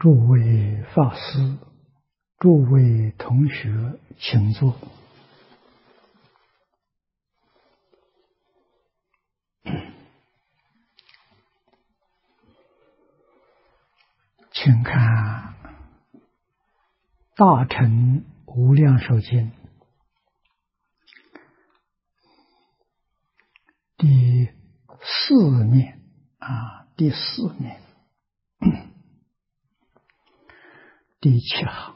诸位法师，诸位同学，请坐。请看《大乘无量寿经》第四面第四面第七行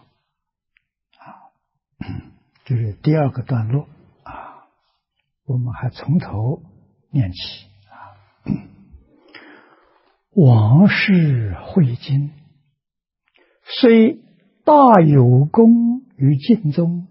这是第二个段落我们还从头念起往事汇经，虽大有功于尽宗，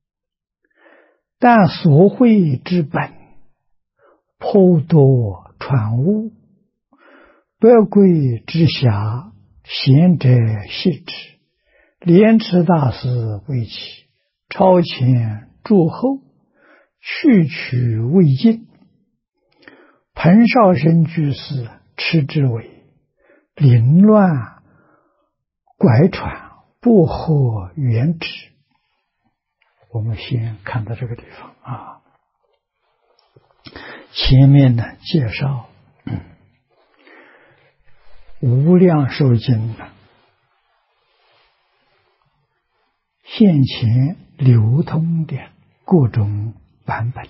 但所会之本颇多传误，百贵之暇，贤者系之。莲池大师为其超前诸后，去取未尽。彭绍生居士持之为凌乱拐传，不合原旨。我们先看到这个地方前面呢介绍无量寿经的现前流通的各种版本，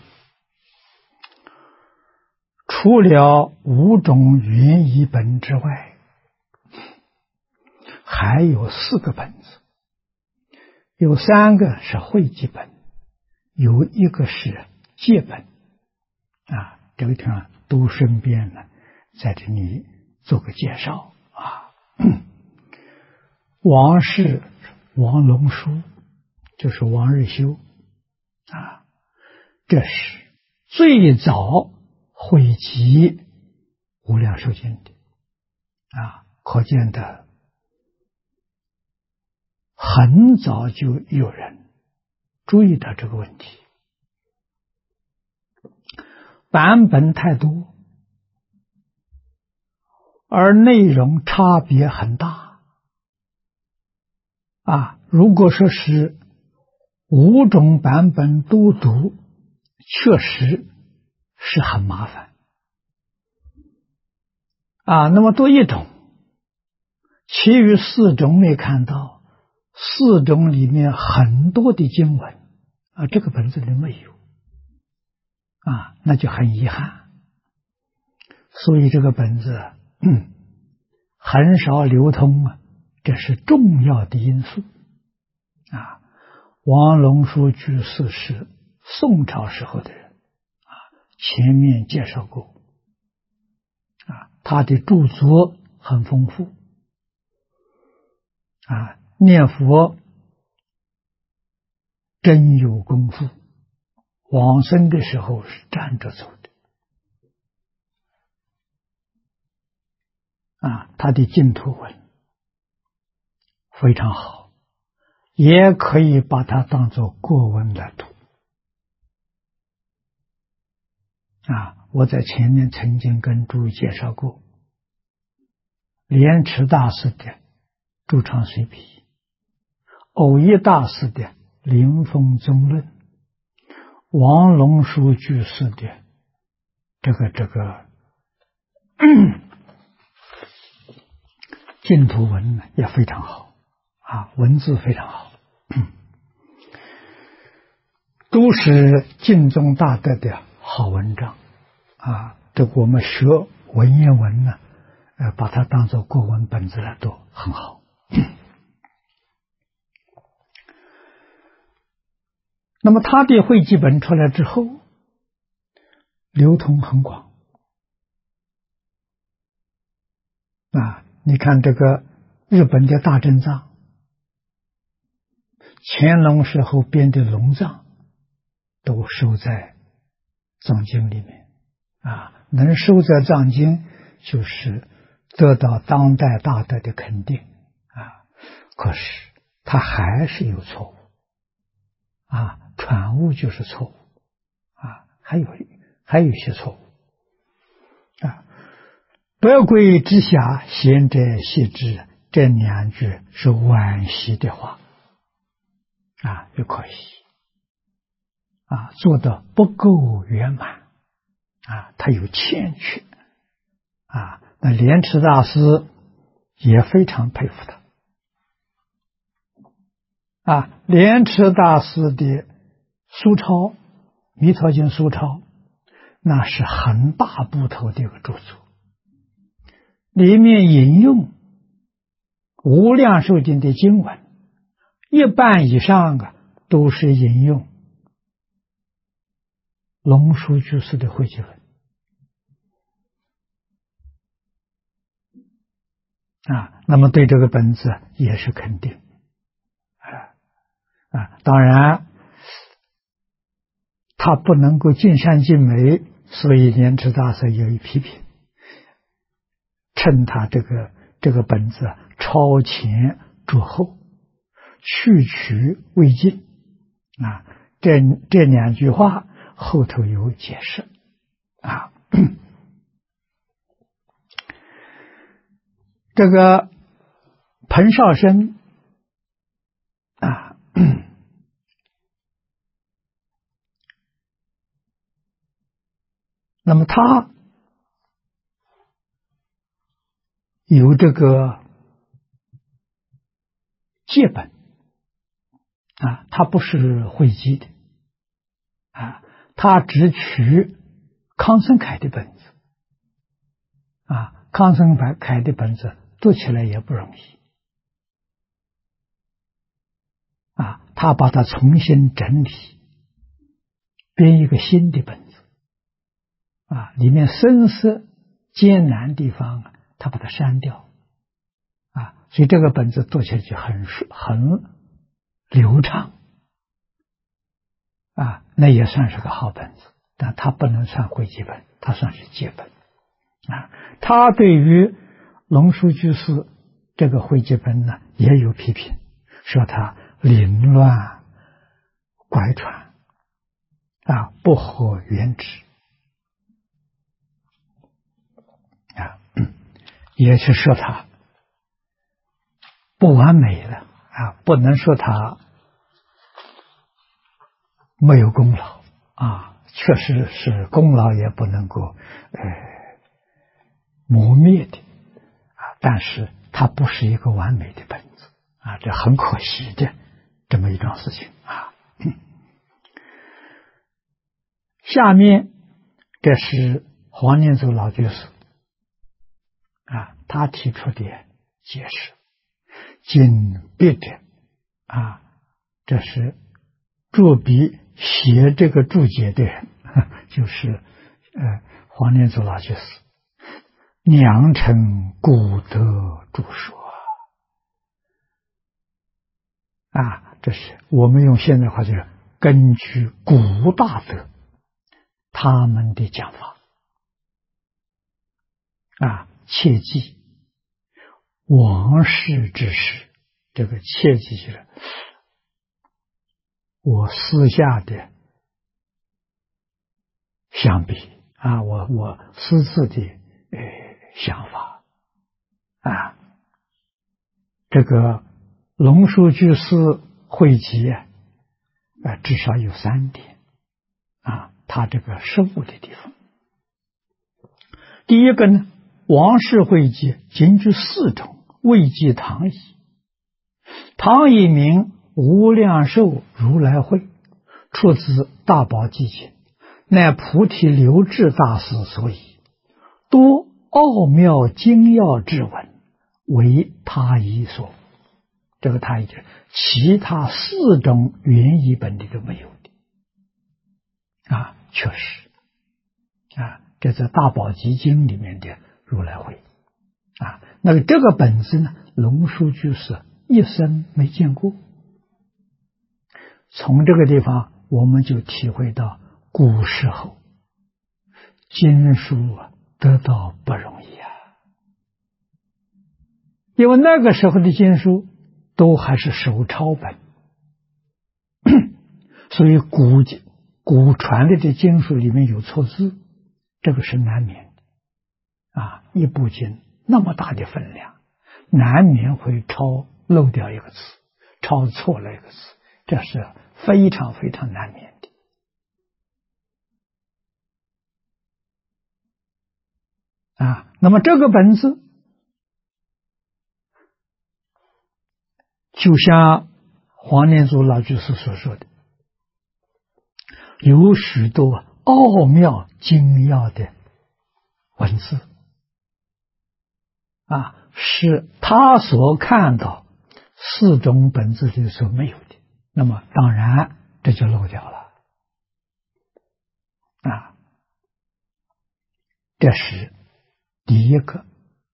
除了5种原译本之外，还有4个本子，有3个是汇集本，有1个是借本这个地方都顺便呢在这里做个介绍王氏王龙书就是王日修这是最早汇集无量寿经的可见的很早就有人注意到这个问题。版本太多，而内容差别很大如果说是5种版本都读，确实是很麻烦那么多1种，其余4种没看到，4种里面很多的经文这个本子里没有那就很遗憾。所以这个本子很少流通这是重要的因素王龙书居士是宋朝时候的人前面介绍过他的著作很丰富念佛真有功夫，往生的时候是站着走的他的净土文非常好，也可以把它当作国文来读我在前面曾经跟诸位介绍过莲池大师的诸常随笔，偶一大师的临风宗论，王龙书居士的这个净土文也非常好文字非常好都是净宗大德的好文章这我们学文言文把它当作国文本子来读很好那么他的汇集本出来之后流通很广你看这个日本的大正藏，乾隆时候编的龙藏都收在藏经里面能收在藏经就是得到当代大德的肯定可是他还是有错误传误就是错误还有一些错误百贵之暇，贤者系之， 这2句是惋惜的话就可惜做的不够圆满他有欠缺那莲池大师也非常佩服他莲池大师的疏钞《弥陀经》疏钞，那是很大部头的一个著作，里面引用无量寿经的经文，一半以上都是引用龙树居士的汇集文那么对这个本子也是肯定当然他不能够尽善尽美，所以莲池大师有一批评，称他这个本子超前着后，去取未尽这2句话后头有解释这个彭绍生那么他有这个借本他不是汇集的他只取康生恺的本子康生恺的本子读起来也不容易他把它重新整理，编一个新的本子里面深涩艰难地方他把它删掉所以这个本子读起来就很流畅那也算是个好本子，但它不能算汇集本，它算是借本他对于龙树居士这个汇集本呢也有批评，说他凌乱拐传不合原旨也是说他不完美了不能说他没有功劳确实是功劳也不能够磨灭的但是它不是一个完美的本子这很可惜的这么一桩事情下面这是黄念祖老居士他提出的解释，经别者这是注笔写这个注解的人就是黄念祖老居士，良辰古德著说这是我们用现代话就是根据古大德他们的讲法切记往世之事，这个切记就是我私下的相比我私自的想法这个龙树居士汇集至少有3点他这个失误的地方。第一个呢，王氏汇集仅居4种，未记唐译。唐译名无量寿如来会，出自大宝积经，乃菩提流智大师所译，多奥妙精要之文，为他译所。这个他译就是其他4种原译本里都没有的确实这在大宝积经里面的如来会那么这个本子呢，龙树居士一生没见过。从这个地方我们就体会到古时候经书得到不容易因为那个时候的经书都还是手抄本所以古传的这经书里面有错字，这个是难免的一部经那么大的分量， 难免会漏掉一个字，抄错了一个字，这是非常非常难免的。那么这个本子就像黄念祖老居士所说的，有许多奥妙精要的文字是他所看到四种本质里所没有的，那么当然这就漏掉了这是第一个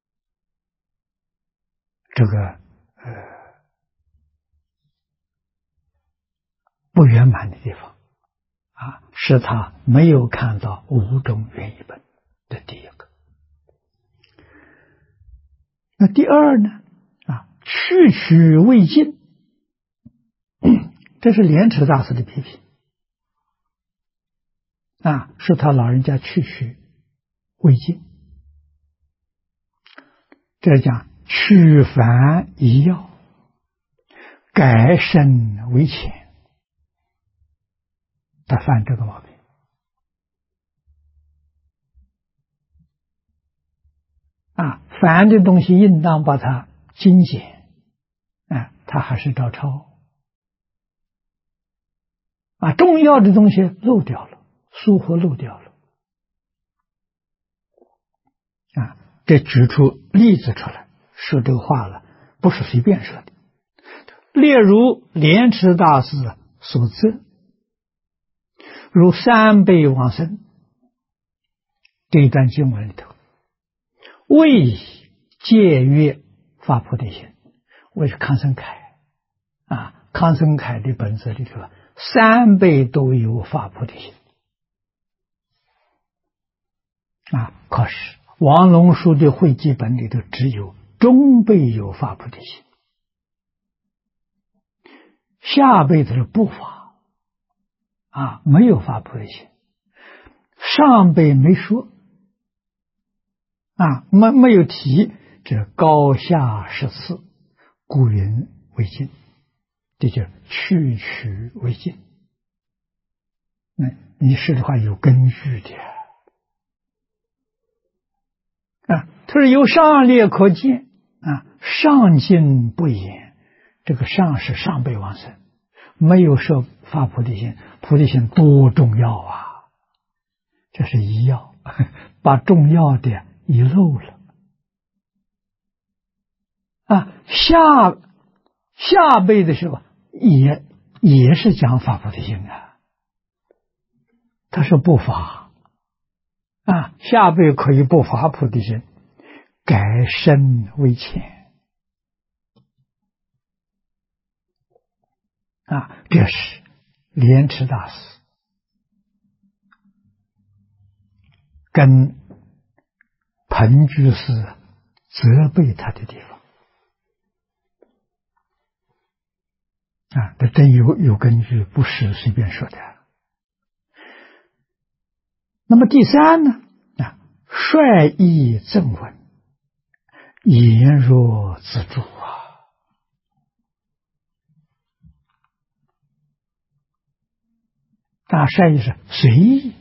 这个不圆满的地方是他没有看到五种原译本的第一个。那第二呢去取未尽，这是莲池大师的批评是他老人家去取未尽，这讲取繁宜要，改深为浅，他犯这个毛病繁的东西应当把它精简他还是照抄重要的东西漏掉了，疏忽漏掉了这举出例子出来，说这个话了不是随便说的。例如莲池大师所责，如三辈往生这一段经文里头，为戒约发菩提心，为是康生凯康生凯的本子里头三辈都有发菩提心可是王龙书的会记本里头只有中辈有发菩提心，下辈子是不发没有发菩提心，上辈没说没有提这高下十次，故云为尽，这叫去取为尽。你说的话有根据的他说由上列可见上尽不言，这个上是上辈往生，没有说发菩提心，菩提心多重要这是一要，把重要的遗漏了下辈的时候也是讲发菩提心他说不发下辈可以不发菩提心，改深为浅这是莲池大师跟彭居士责备他的地方这真有根据，不是随便说的。那么第三呢率意正文，言若自助率意是随意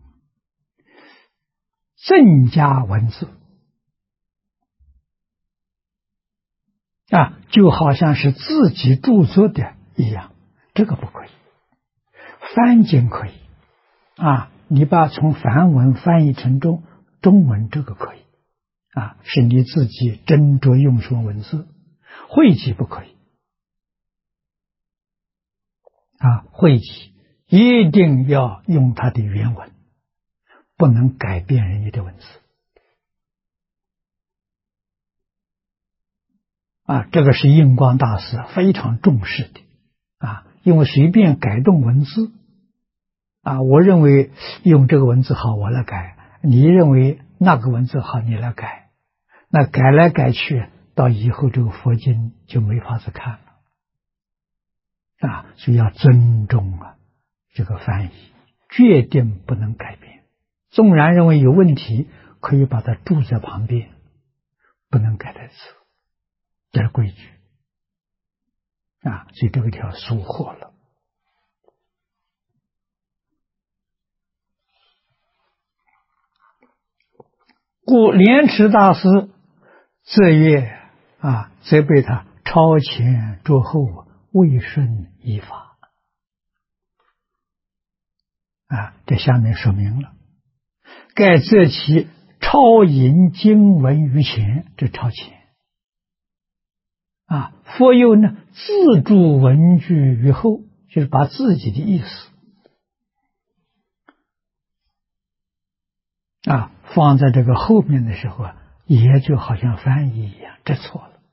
增加文字就好像是自己著作的一样，这个不可以。翻经可以你把从梵文翻译成中文，这个可以是你自己斟酌用什么文字。汇集不可以汇集一定要用它的原文，不能改变人家的文字这个是印光大师非常重视的因为随便改动文字我认为用这个文字好，我来改，你认为那个文字好，你来改，那改来改去，到以后这个佛经就没法子看了所以要尊重这个翻译，决定不能改变，纵然认为有问题，可以把它注在旁边，不能改太次这是规矩啊，所以这个叫疏忽了。故莲池大师这页则被他超前着后，未顺依法这下面说明了，盖择其超引经文于前，这超前佛又呢自注文句于后，就是把自己的意思放在这个后面的时候也就好像翻译一样，这错了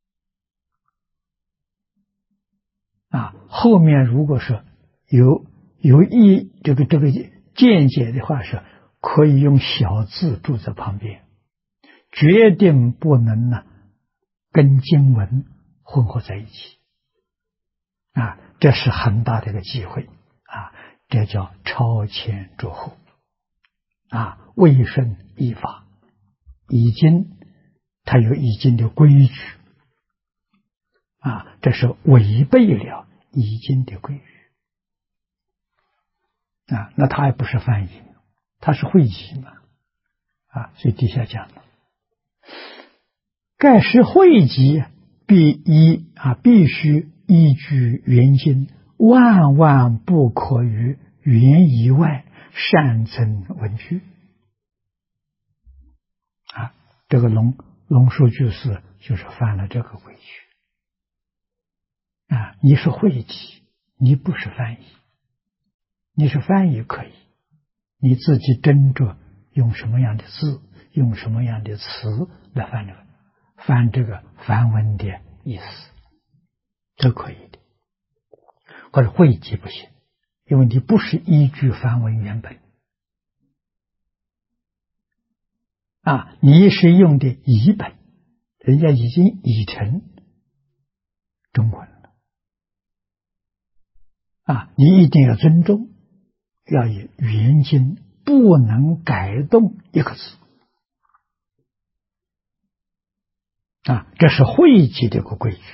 后面如果说有这个见解的话，是可以用小字注在旁边，决定不能跟经文混合在一起这是很大的一个忌讳这叫超前着后未顺依法，已经它有已经的规矩这是违背了已经的规矩那它还不是翻译，它是汇集嘛所以底下讲了，盖是汇集必须依据原经，万万不可于原以外擅增文句这个龙树居士就是犯了这个规矩你是汇集，你不是翻译，你是翻译可以，你自己斟酌用什么样的字，用什么样的词来翻这个梵文的意思，这可以的。或者汇集不行，因为你不是依据梵文原本你是用的译本，人家已经译成中文了你一定要尊重，要以原经，不能改动一个字这是汇集的一个规矩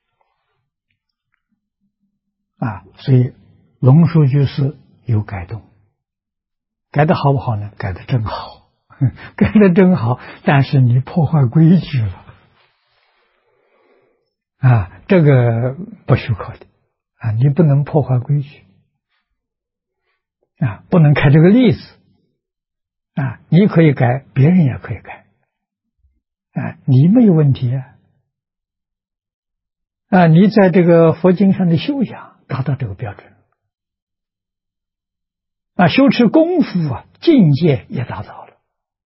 所以龙树居士有改动，改得好不好呢？改得真好改得真好，但是你破坏规矩了这个不许可的你不能破坏规矩不能开这个例子你可以改，别人也可以改你没有问题你在这个佛经上的修养达到这个标准修持功夫境界也达到了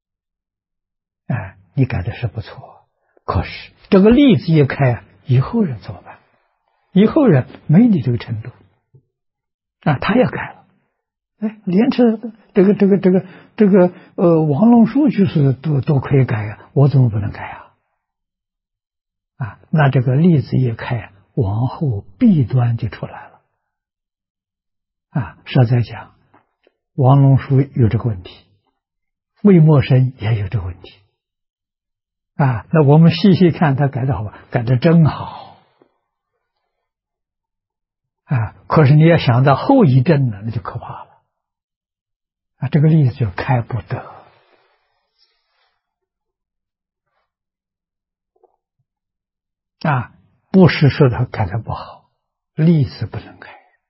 你改的是不错，可是这个例子一开以后人怎么办？以后人没你这个程度他也改了连这王龙树就是都可以改我怎么不能改那这个例子一开，往后弊端就出来了实在讲，王龙树有这个问题，魏默生也有这个问题那我们细细看他改的好吧，改的真好可是你要想到后遗症呢，那就可怕了这个例子就开不得不是说他改的不好，例子不能改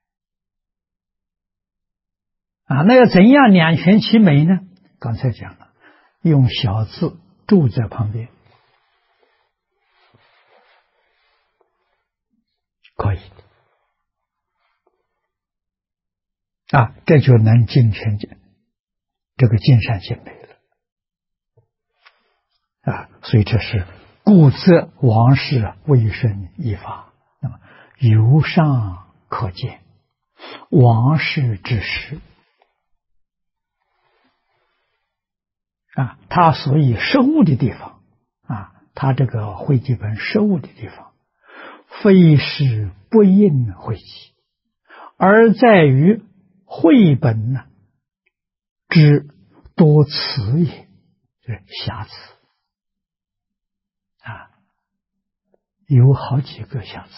那要怎样两全其美呢？刚才讲了，用小字注在旁边可以这就能尽全这个尽善尽美了所以这是故则王室未顺依法，那么由上可见王室之时他所以收的地方他这个汇集本收的地方非是不应汇集，而在于绘本之多词也，就是瑕疵有好几个相似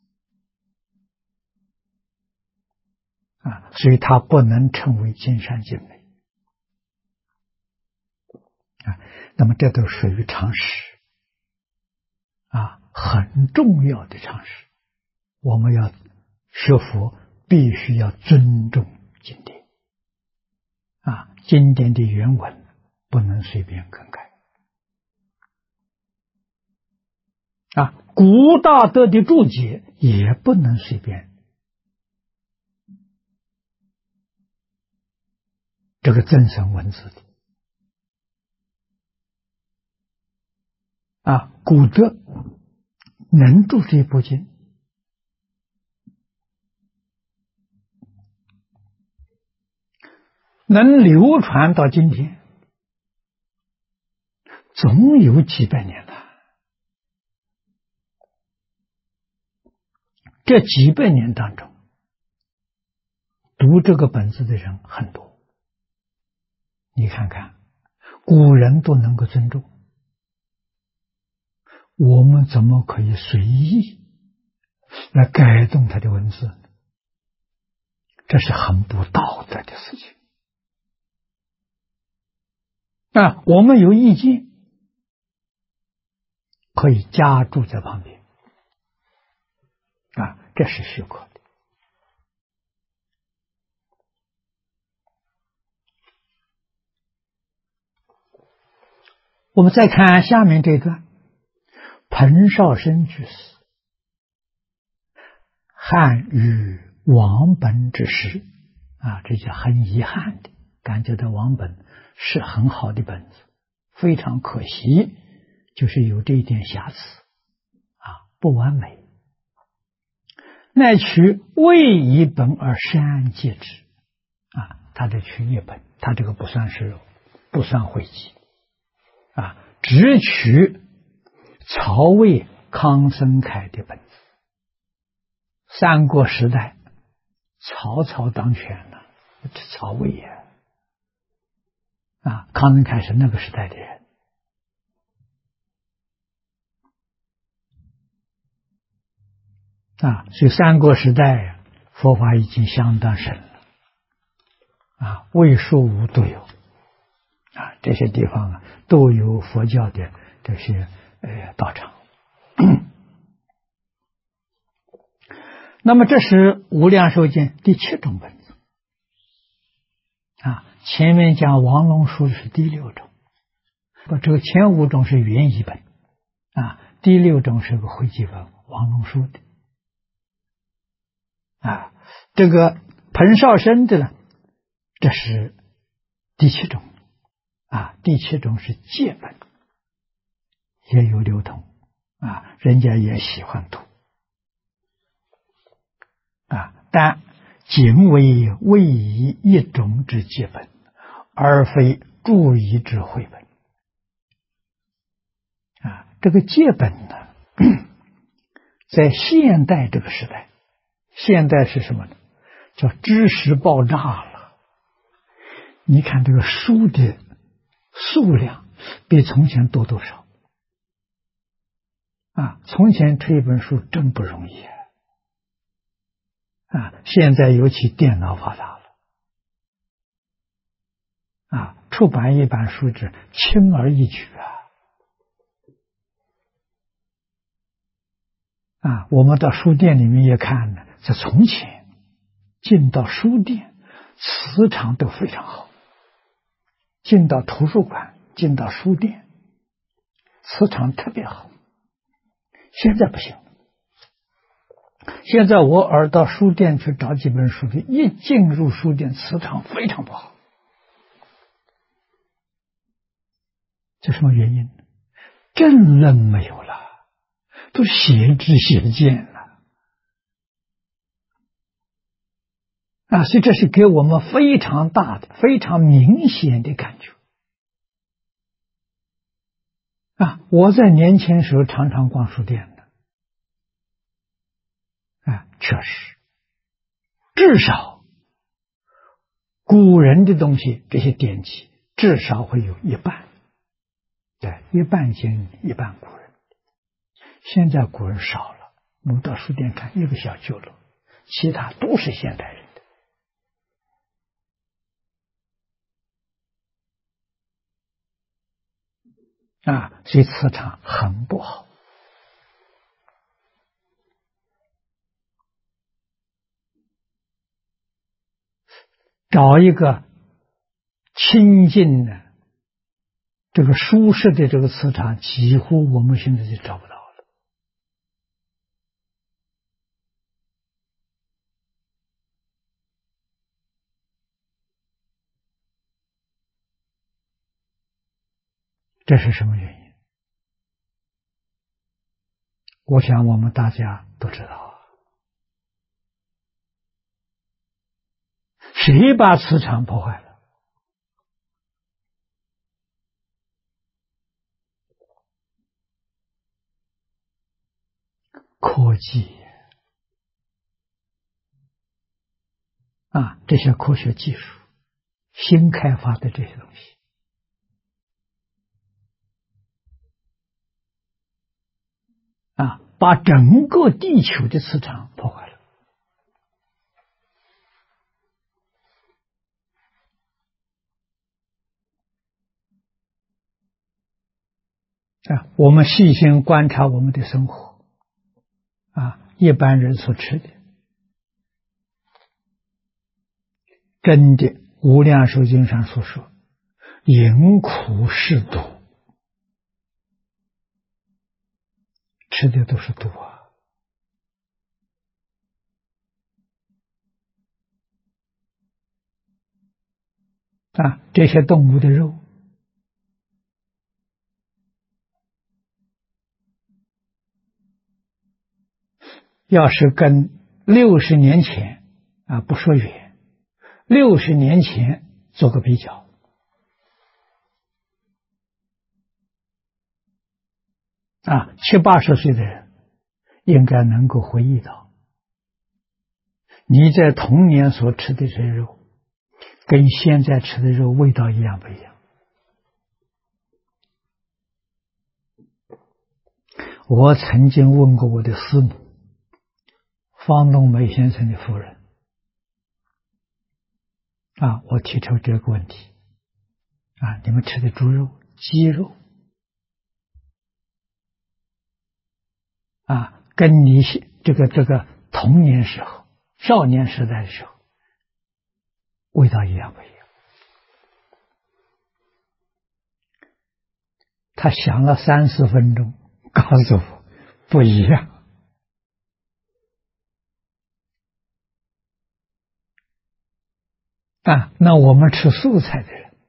所以它不能称为尽善尽美那么这都属于常识很重要的常识。我们要学佛，必须要尊重经典经典的原文不能随便更改古大德的注解也不能随便这个增省文字的古德能注这部经，能流传到今天，总有几百年了。这几百年当中，读这个本子的人很多。你看看，古人都能够尊重，我们怎么可以随意来改动他的文字呢？这是很不道德的事情我们有意见可以加注在旁边这是许可的。我们再看下面这段，彭绍生居士汉语王本之诗这就很遗憾的，感觉到王本是很好的本子，非常可惜，就是有这一点瑕疵不完美。乃取未译本而删记之他的取译本，他这个不算汇集只取曹魏康僧凯的本子。三国时代曹操当权了，这曹魏康僧凯是那个时代的人所以三国时代佛法已经相当深了魏蜀吴都有这些地方都有佛教的这些道场那么这是无量寿经第7种本子前面讲王龙书是第6种，这个前5种是原译本第6种是个汇集本王龙书的这个彭绍生的呢，这是第7种第7种是戒本，也有流通人家也喜欢读但仅为未译一种之戒本，而非注译之汇本这个戒本呢在现代这个时代，现代是什么呢？叫知识爆炸了。你看这个书的数量比从前多多少从前出一本书真不容易现在尤其电脑发达了出版一本书纸轻而易举我们到书店里面也看呢，在从前进到书店磁场都非常好，进到图书馆进到书店磁场特别好，现在不行。现在我耳到书店去找几本书，一进入书店磁场非常不好，这什么原因？正论没有了，都邪知邪见了所以这是给我们非常大的非常明显的感觉我在年轻时候常常逛书店的确实至少古人的东西这些典籍至少会有一半对，一半经一半古人。 现在古人少了，我们到书店看一个小旧楼，其他都是现代人的所以磁场很不好。找一个清净的、这个舒适的这个磁场，几乎我们现在就找不到了。这是什么原因？我想我们大家都知道谁把磁场破坏了？科技这些科学技术新开发的这些东西把整个地球的磁场破坏了。我们细心观察我们的生活一般人所吃的，真的无量寿经上所说，饮苦是毒，吃的都是毒这些动物的肉要是跟60年前不说远，60年前做个比较70、80岁的人应该能够回忆到，你在童年所吃的这些肉，跟现在吃的肉味道一样不一样？我曾经问过我的师母方东梅先生的夫人我提出这个问题你们吃的猪肉、鸡肉跟你这个童年时候、少年时代的时候味道一样不一样？他想了30分钟，告诉我不一样。那我们吃素菜的人，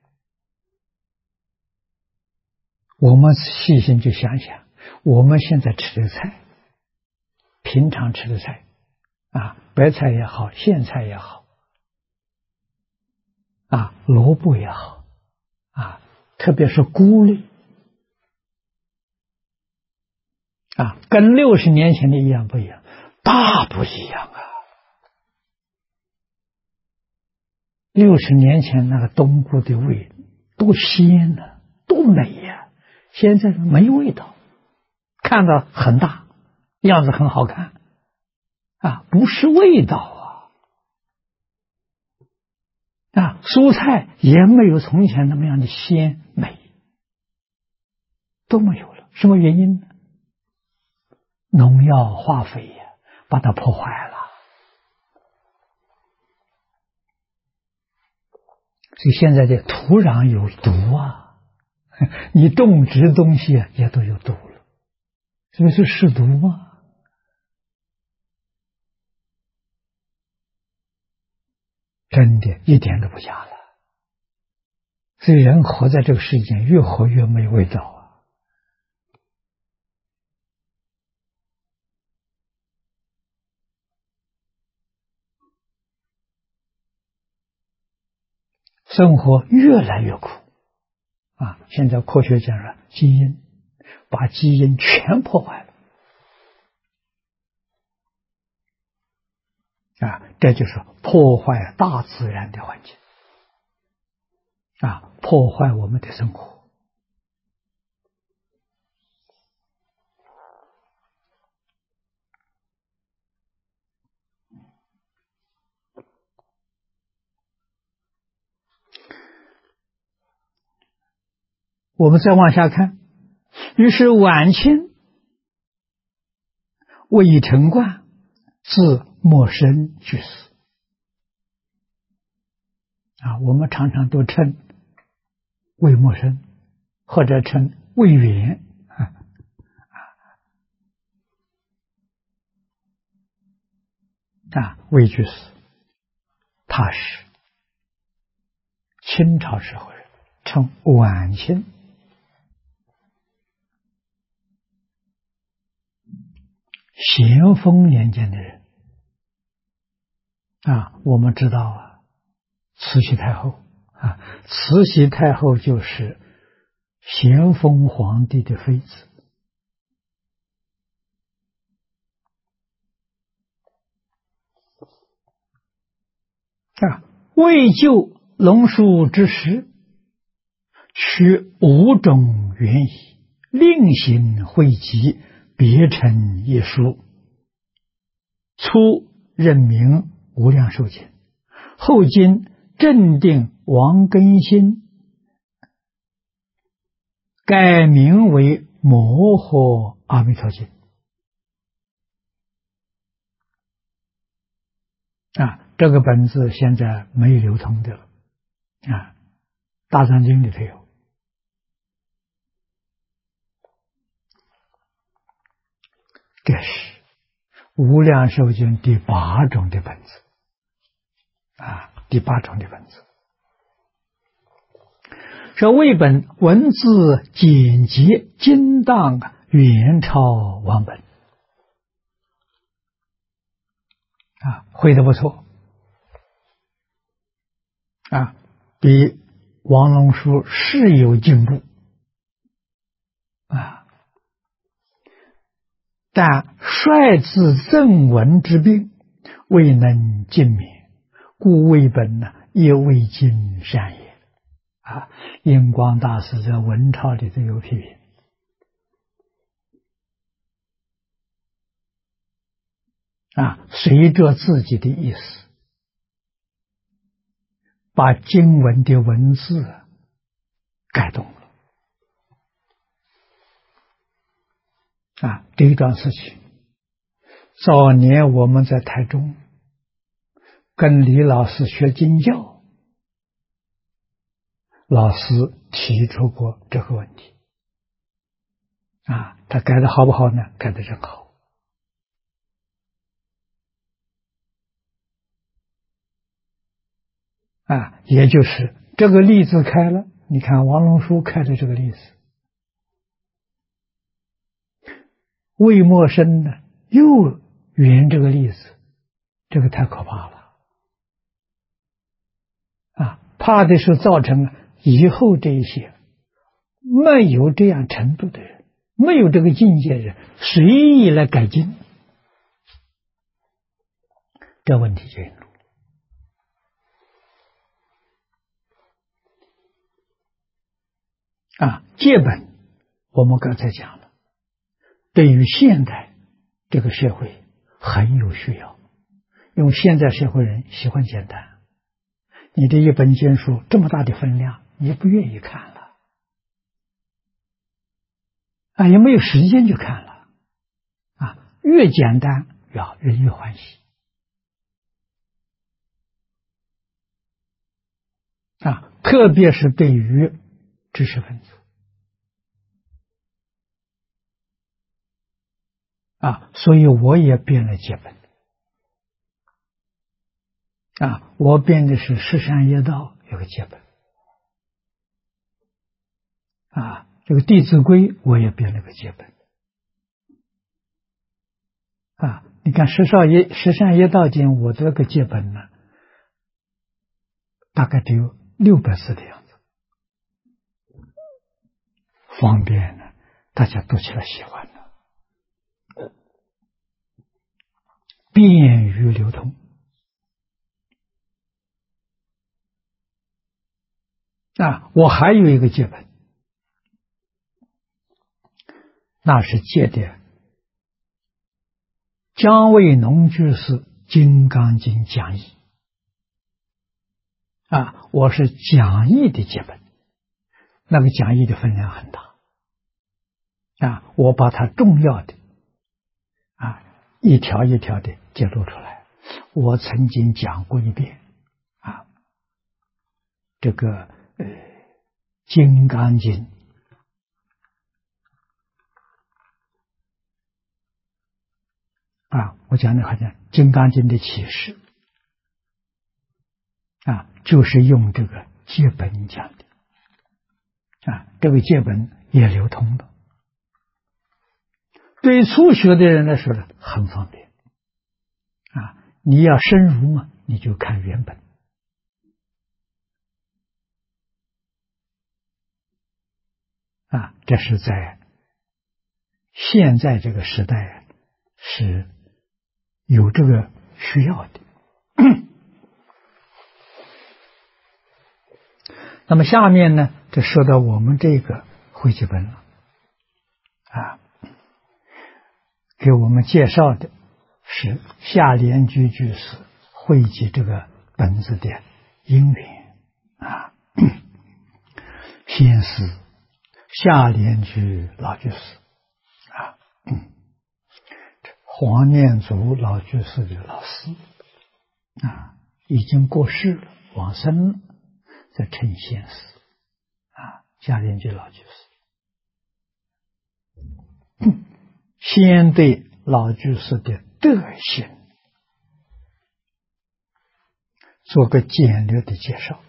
我们细心去想想，我们现在吃的菜，平常吃的菜白菜也好，苋菜也好萝卜也好特别是菇类跟60年前的一样不一样？大不一样60年前那个冬菇的味多鲜多美现在没味道，看到很大，样子很好看不是味道蔬菜也没有从前那么样的鲜美，都没有了。什么原因呢？农药化肥把它破坏了。所以现在的土壤有毒你种植东西也都有毒了，这不是试毒吗？真的一点都不假了。所以人活在这个世界，越活越没味道生活越来越苦现在科学讲了，基因把基因全破坏了这就是破坏大自然的环境破坏我们的生活。 我们再往下看，于是晚清魏承观字默生居士我们常常都称魏默生或者称魏源魏居士，他是清朝时候人，称晚清咸丰年间的人我们知道慈禧太后慈禧太后就是咸丰皇帝的妃子为救龙树之时，取5种原意，另行汇集，别成一书。初任名无量寿经，后经正定王根兴改名为摩诃阿弥陀经这个本子现在没有流通的了大藏经里头有。这是无量寿经第8种的本子第8种的本子。说为本文字简洁精当，远超王本绘得不错比王龙书是有进步但率自正文之病未能尽免，故为本也未尽善也印光大师在文钞里头有批评随着自己的意思把经文的文字改动了这一桩事情早年我们在台中跟李老师学经教，老师提出过这个问题他改的好不好呢？改的真好也就是这个例子开了，你看王龙书开的这个例子，魏默生呢又圆这个例子，这个太可怕了怕的是造成以后这一些没有这样程度的人，没有这个境界的人随意来改进，这问题就有戒本我们刚才讲了，对于现代这个社会很有需要，因为现在社会人喜欢简单，你的一本经书这么大的分量你不愿意看了也没有时间去看了越简单人越欢喜特别是对于知识分子所以我也编了几本我编的是十善业道有个节本这个弟子规我也编了个节本你看十善业道经我这个节本呢大概只有600字的样子，方便呢大家读起来喜欢的，便于流通我还有一个节本，那是借的姜维农居士金刚经讲义我是讲义的节本那个讲义的分量很大啊，我把它重要的啊一条一条的揭露出来。我曾经讲过一遍啊，这个金刚经啊，我讲的好像金刚经的启示啊，就是用这个戒本讲的啊，这个戒本也流通了，对初学的人来说呢，很方便啊。你要深入嘛，你就看原本啊。这是在现在这个时代是有这个需要的。那么下面呢，就说到我们这个汇集本了啊，给我们介绍的是夏莲居居士汇集这个本子的因缘啊。先是夏莲居老居士啊，黄念祖老居士的老师啊，已经过世了，往生了，在陈先师啊，夏莲居老居士先对老居士的德行做个简略的介绍。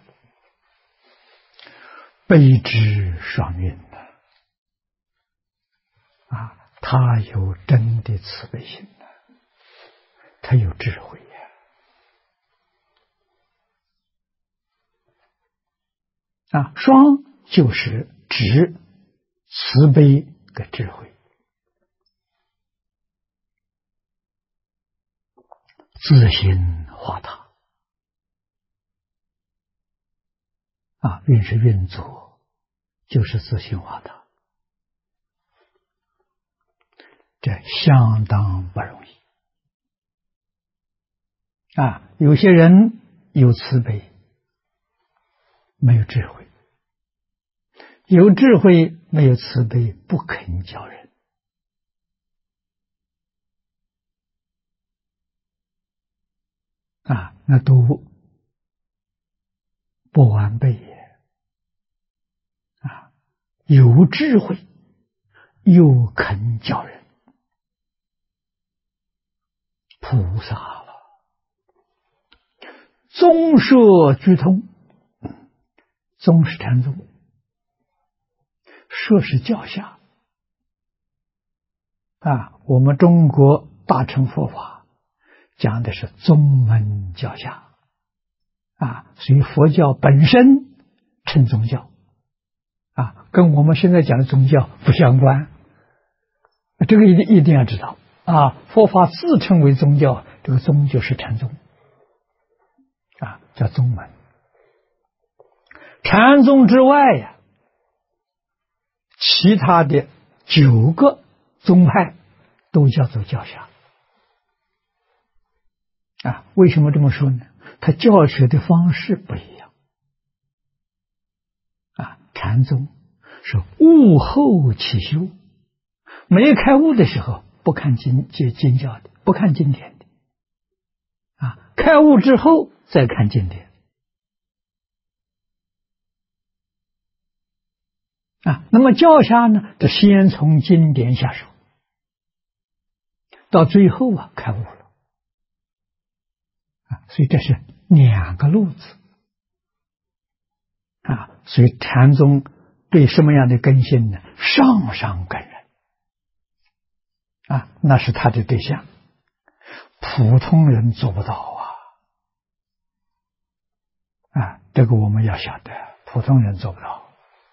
悲之双运的啊，他有真的慈悲心的，他有智慧呀啊。双就是指慈悲跟智慧，自心化他啊，运是运作，就是自心化他，这相当不容易啊。有些人有慈悲，没有智慧；有智慧没有慈悲，不肯教人啊，那都不完备也啊。有智慧又肯教人，菩萨了。宗摄俱通，宗是禅宗，摄是教下啊。我们中国大乘佛法讲的是宗门教下啊，所以佛教本身称宗教啊，跟我们现在讲的宗教不相关。这个一定要知道啊，佛法自称为宗教，这个宗就是禅宗啊，叫宗门。禅宗之外呀，其他的9个宗派都叫做教下啊。为什么这么说呢？他教学的方式不一样啊。禅宗是悟后起修，没开悟的时候不看经教的，不看经典的啊，开悟之后再看经典啊。那么教下呢，就先从经典下手，到最后啊开悟了啊。所以这是2个路子啊。所以禅宗对什么样的根性呢？上上根人啊，那是他的对象，普通人做不到啊。这个我们要晓得，普通人做不到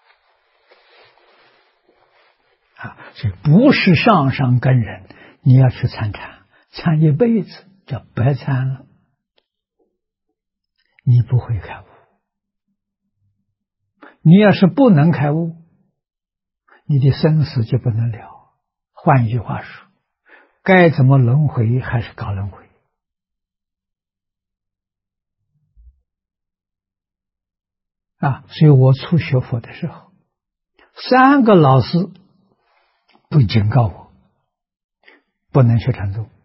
啊。所以不是上上根人，你要去参禅，参一辈子叫白参了，你不会开悟。你要是不能开悟，你的生死就不能了。换一句话说，该怎么轮回还是搞轮回啊。所以我初学佛的时候 3个老师都警告我，不能学禅宗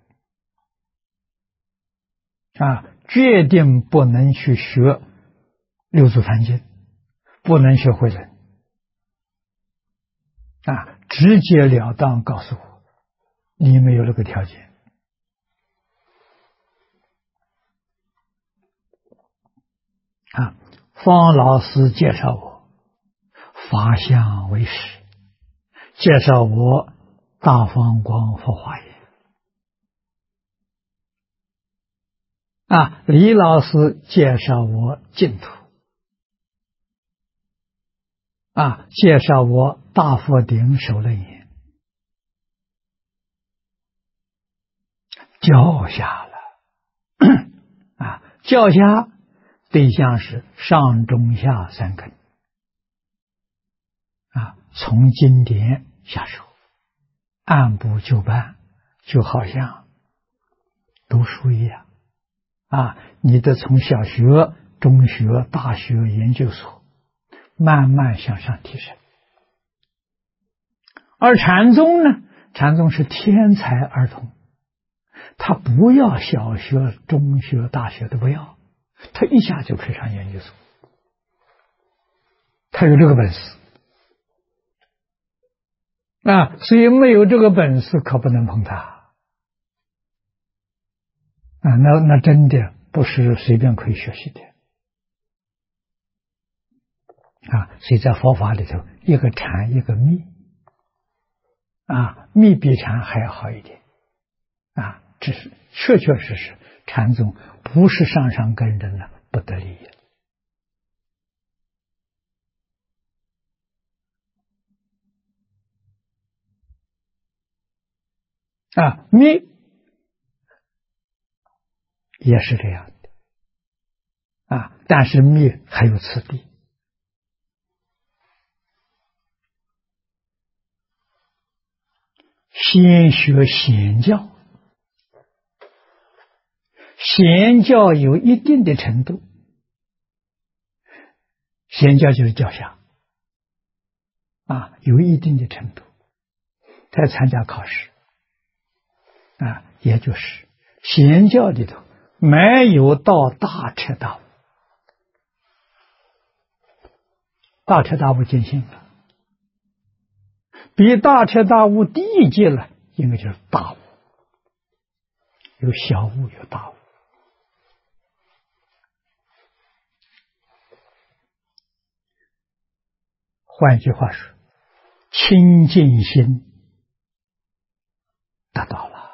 决定不能去学六祖坛经，不能学慧能直截了当告诉我，你没有这个条件方老师介绍我法相为师，介绍我大方光佛华严李老师介绍我净土介绍我大佛顶首楞严，教下了教下对象是上中下3根从经典下手，按部就班，就好像读书一样你得从小学、中学、大学、研究所慢慢向上提升。而禅宗呢，禅宗是天才儿童，他不要小学、中学、大学都不要，他一下就可以上研究所，他有这个本事所以没有这个本事可不能碰他那真的不是随便可以学习的所以在佛法里头，一个禅一个密密比禅还要好一点只是确确实实禅宗不是上上根人了不得利益密也是这样的但是密还有次第。先学显教，显教有一定的程度，显教就是教下有一定的程度，才参加考试也就是显教里头没有到大彻大悟，大彻大悟见性了，比大彻大悟低一阶了，应该就是大悟，有小悟有大悟。换句话说，清净心达到了，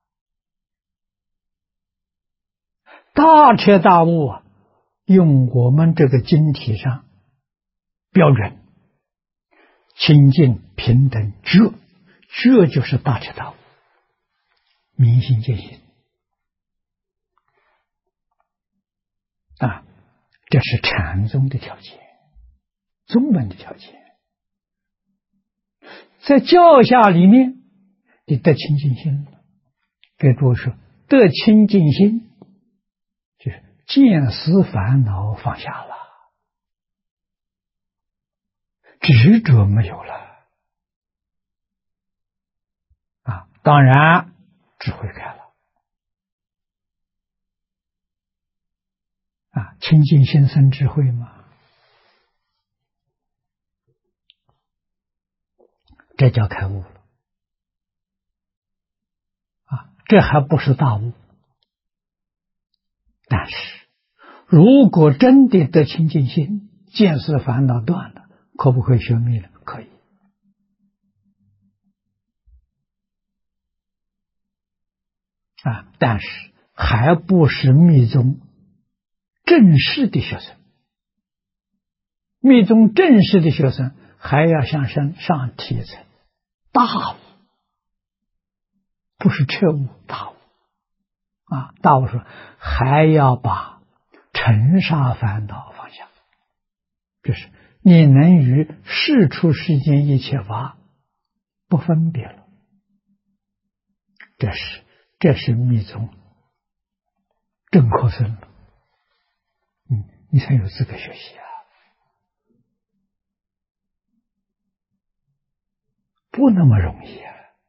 大彻大悟用我们这个经体上标准，清净平等觉就是大彻大悟，明心见性这是禅宗的条件，宗门的条件。在教下里面你得清净心了，给诸位说得清净心就是见思烦恼放下了，执着没有了当然智慧开了清净心生智慧嘛，这叫开悟了这还不是大悟。但是如果真的得清净心，见思烦恼断了，可不可以学密了？可以但是还不是密宗正式的学生，密宗正式的学生还要向上提一层大悟，不是彻悟，大悟大悟说还要把尘沙烦恼放下，就是你能与世出世间一切法不分别了，这是密宗正科生了你才有资格学习不那么容易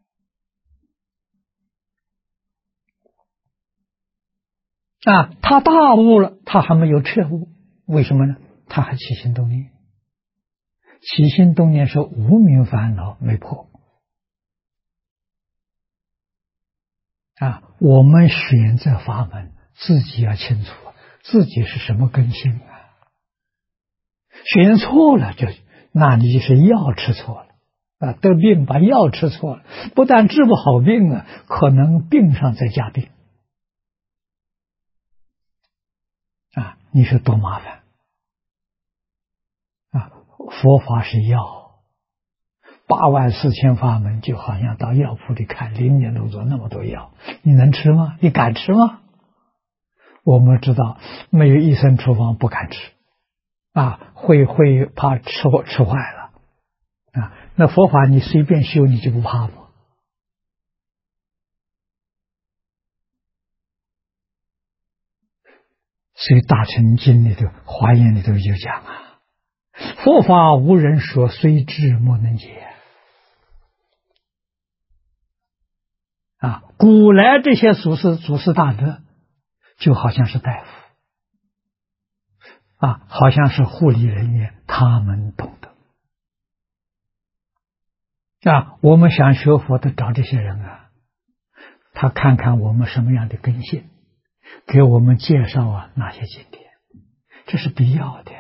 他大悟了，他还没有彻悟，为什么呢？他还起心动念，起心动念是无明烦恼没破我们选择法门，自己要清楚自己是什么根性选错了那你就是药吃错了得病把药吃错了，不但治不好病可能病上再加病你说多麻烦佛法是药，84000法门，就好像到药铺里看林林总总那么多药，你能吃吗？你敢吃吗？我们知道没有医生处方不敢吃会怕吃坏了那佛法你随便修你就不怕吗？所以大乘经里头华严里头就讲佛法无人说，虽知莫能解古来这些祖师大德就好像是大夫好像是护理人员，他们懂得我们想学佛的找这些人他看看我们什么样的根性，给我们介绍哪些经典，这是必要的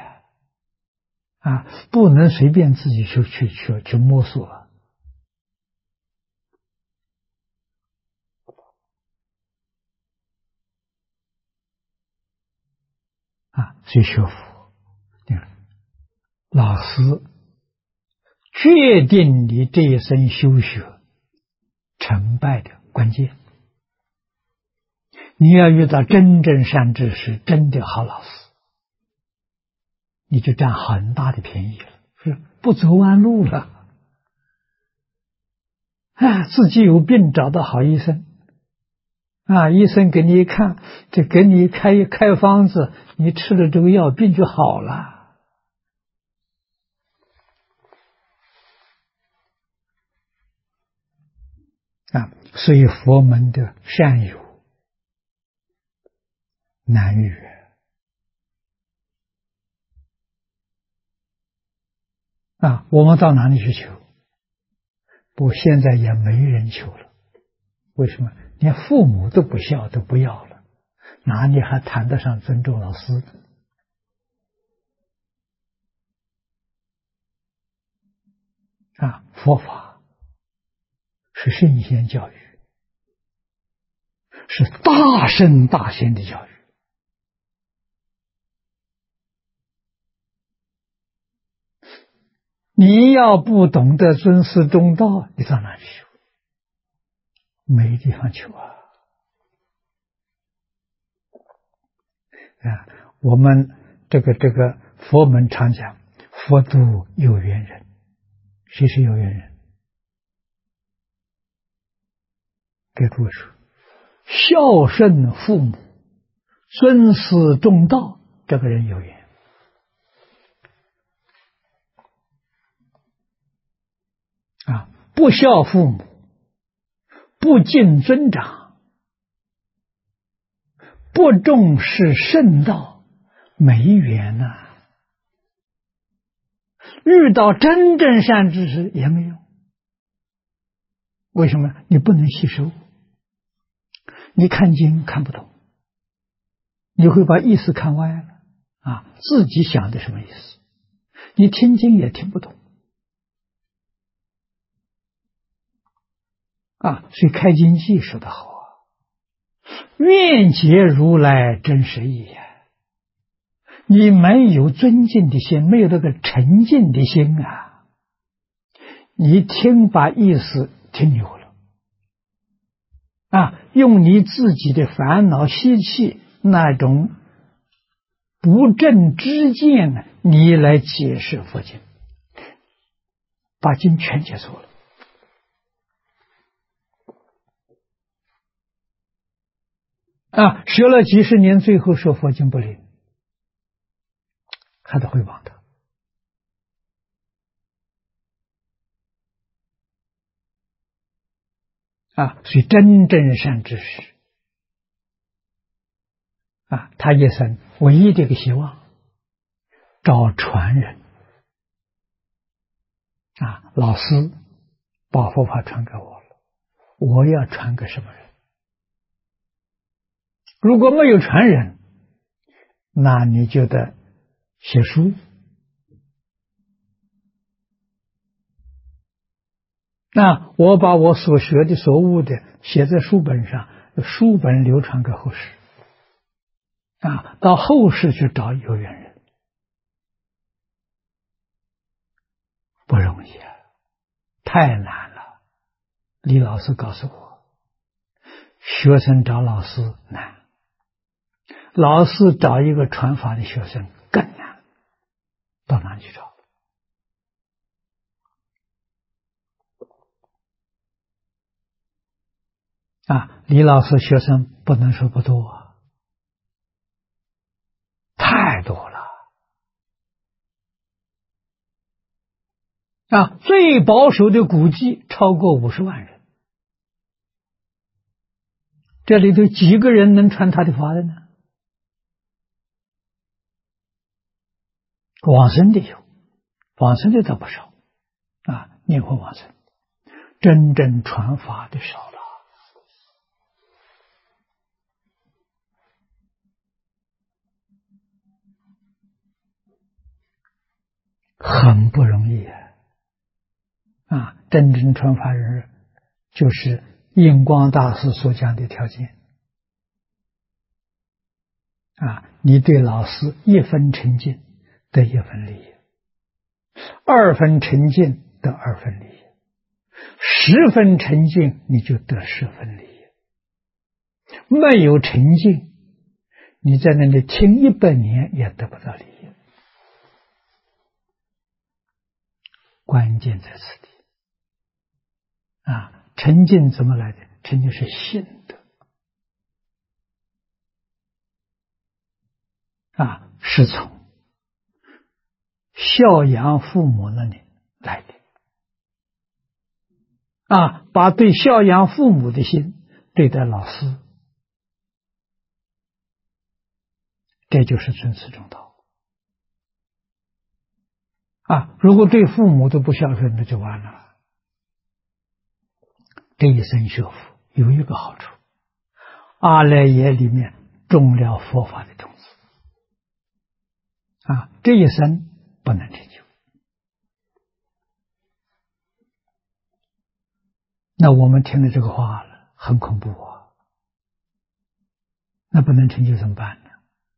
不能随便自己去摸索所以学佛老师决定你这一生修学成败的关键。你要遇到真正善知识，真的好老师，你就占很大的便宜了，是不走弯路了自己有病找到好医生医生给你一看，就给你开方子，你吃了这个药，病就好了所以佛门的善有难遇我们到哪里去求？不，现在也没人求了。为什么？连父母都不孝，都不要了，哪里还谈得上尊重老师佛法是圣贤教育，是大圣大贤的教育你要不懂得尊师重道，你到哪里求？没地方求我们这个佛门常讲佛度有缘人，谁是有缘人？给诸位说，孝顺父母，尊师重道，这个人有缘不孝父母，不敬尊长，不重视圣道，没缘遇到真正善知识也没用。为什么？你不能吸收，你看经看不懂，你会把意思看歪了自己想的什么意思，你听经也听不懂所以开经记说得好愿解如来真实义你没有尊敬的心，没有那个沉静的心你听把意思听牛了用你自己的烦恼习气那种不正知见你来解释佛经，把经全解错了学了几十年，最后说佛经不灵，还得回报他所以真正善知识他一生唯一的一个希望，找传人老师把佛法传给我了，我要传给什么人？如果没有传人，那你就得写书我把我所学的所悟的写在书本上，书本流传给后世到后世去找有缘人，不容易太难了。李老师告诉我，学生找老师难，老师找一个传法的学生更难，到哪里去找？李老师学生不能说不多，太多了最保守的估计超过50万人，这里头几个人能传他的法的呢？往生的有，往生的倒不少念佛往生，真正传法的少了，很不容易真正传法人就是印光大师所讲的条件你对老师1分诚敬得1分利益，2分诚敬得2分利益，10分诚敬你就得10分利益。没有诚敬，你在那里听100年也得不到利益。关键在此地诚敬怎么来的？诚敬是信德是从孝养父母那里来的把对孝养父母的心对待老师，这就是尊师重道如果对父母都不孝顺，那就完了。这一生学佛有一个好处，阿赖耶里面种了佛法的种子这一生不能成就。那我们听了这个话了，很恐怖那不能成就怎么办呢？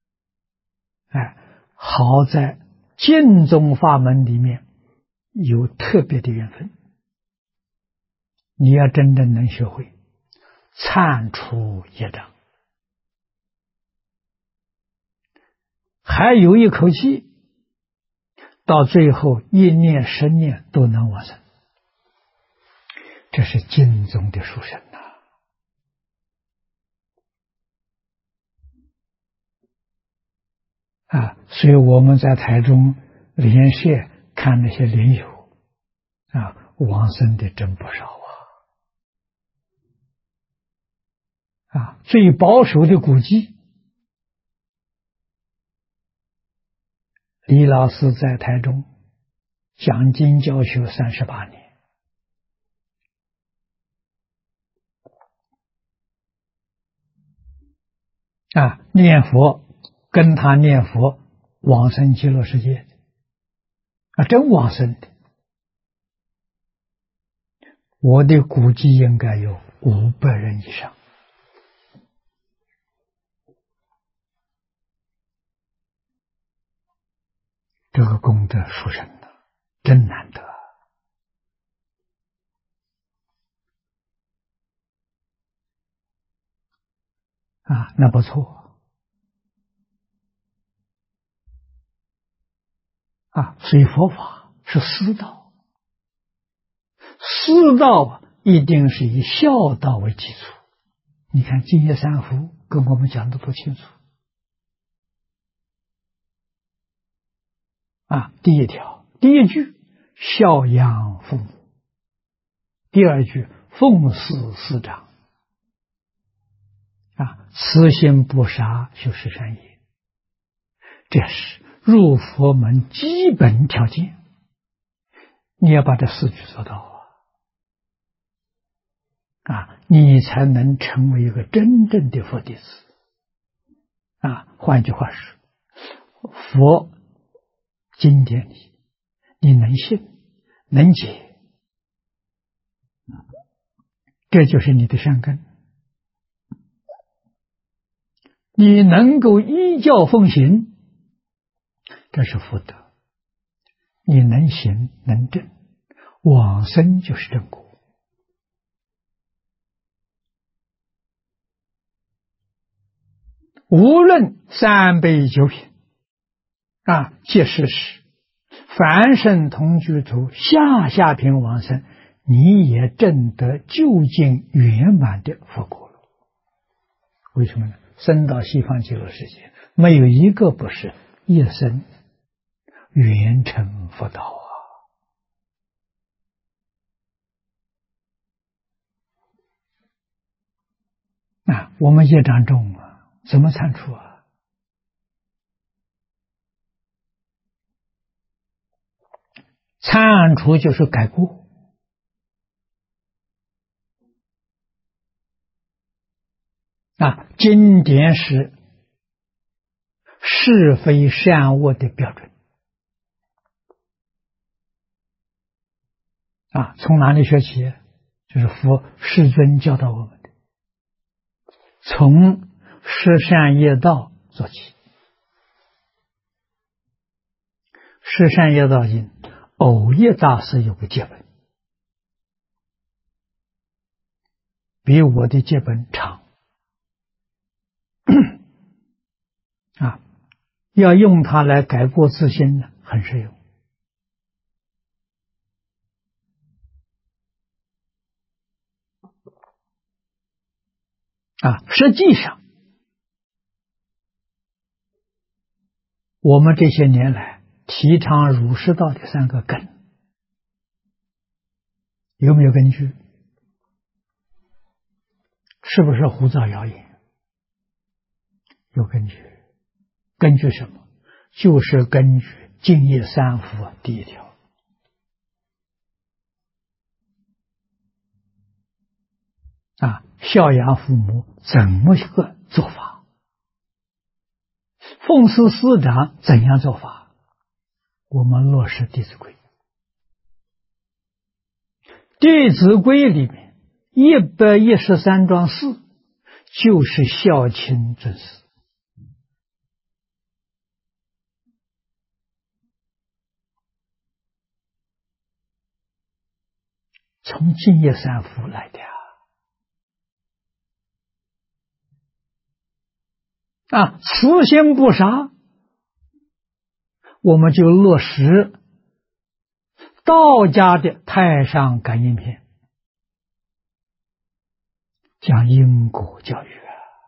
好在净宗法门里面有特别的缘分，你要真正能学会忏除业障，还有一口气，到最后1念10念都能往生，这是净宗的殊胜所以我们在台中莲社看那些莲友往生的真不少最保守的估计，李老师在台中讲经教学38年念佛跟他念佛往生极乐世界真往生的，我的估计应该有500人以上这个功德殊胜真难得那不错所以佛法是师道，师道一定是以孝道为基础。你看净业三福跟我们讲的多清楚第一条，第一句孝养父母，第2句奉事师长慈心不杀，修十善业，这是入佛门基本条件。你要把这4句做到你才能成为一个真正的佛弟子换句话说，佛经典里你能信能解，这就是你的善根。你能够依教奉行，这是福德。你能行能证，往生就是正果。无论3辈9品皆是实，凡圣同居土下品往生，你也证得究竟圆满的佛果了。为什么呢？生到西方极乐世界，没有一个不是一生圆成佛道我们业障重怎么铲除铲除就是改过经典是是非善恶的标准从哪里学起？就是佛世尊教导我们的，从十善业道做起。十善业道经，藕益大师有个戒本，比我的戒本长要用它来改过自新呢，很实用实际上我们这些年来提倡儒释道的3个根，有没有根据？是不是胡造谣言？有根据。根据什么？就是根据净业3福第1条。孝养父母怎么个做法？奉事师长怎样做法？我们落实《弟子规》。《弟子规》里面113桩事就是孝亲尊师。从净业3福来的慈心不杀，我们就落实道家的太上感应篇，讲因果教育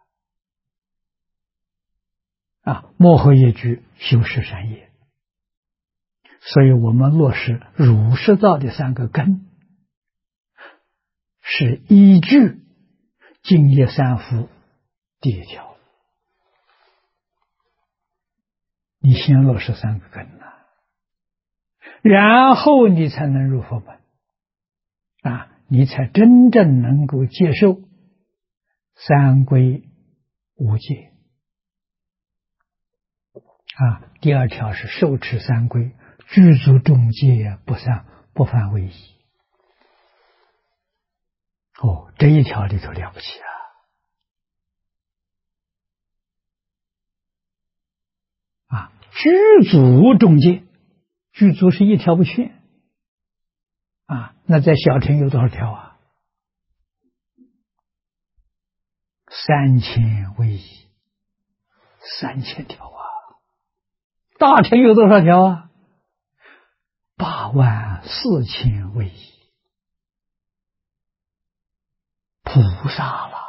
莫后业居，修十善业。所以我们落实儒释道的3个根，是依据净业3福第1条。你先落实3个根然后你才能入佛门你才真正能够接受3规5戒第2条是受持3规，具足众戒，不犯违仪。这一条里头了不起具足众戒，具足是1条不缺那在小乘有多少条3000违仪，3000条大乘有多少条84000违仪，菩萨了。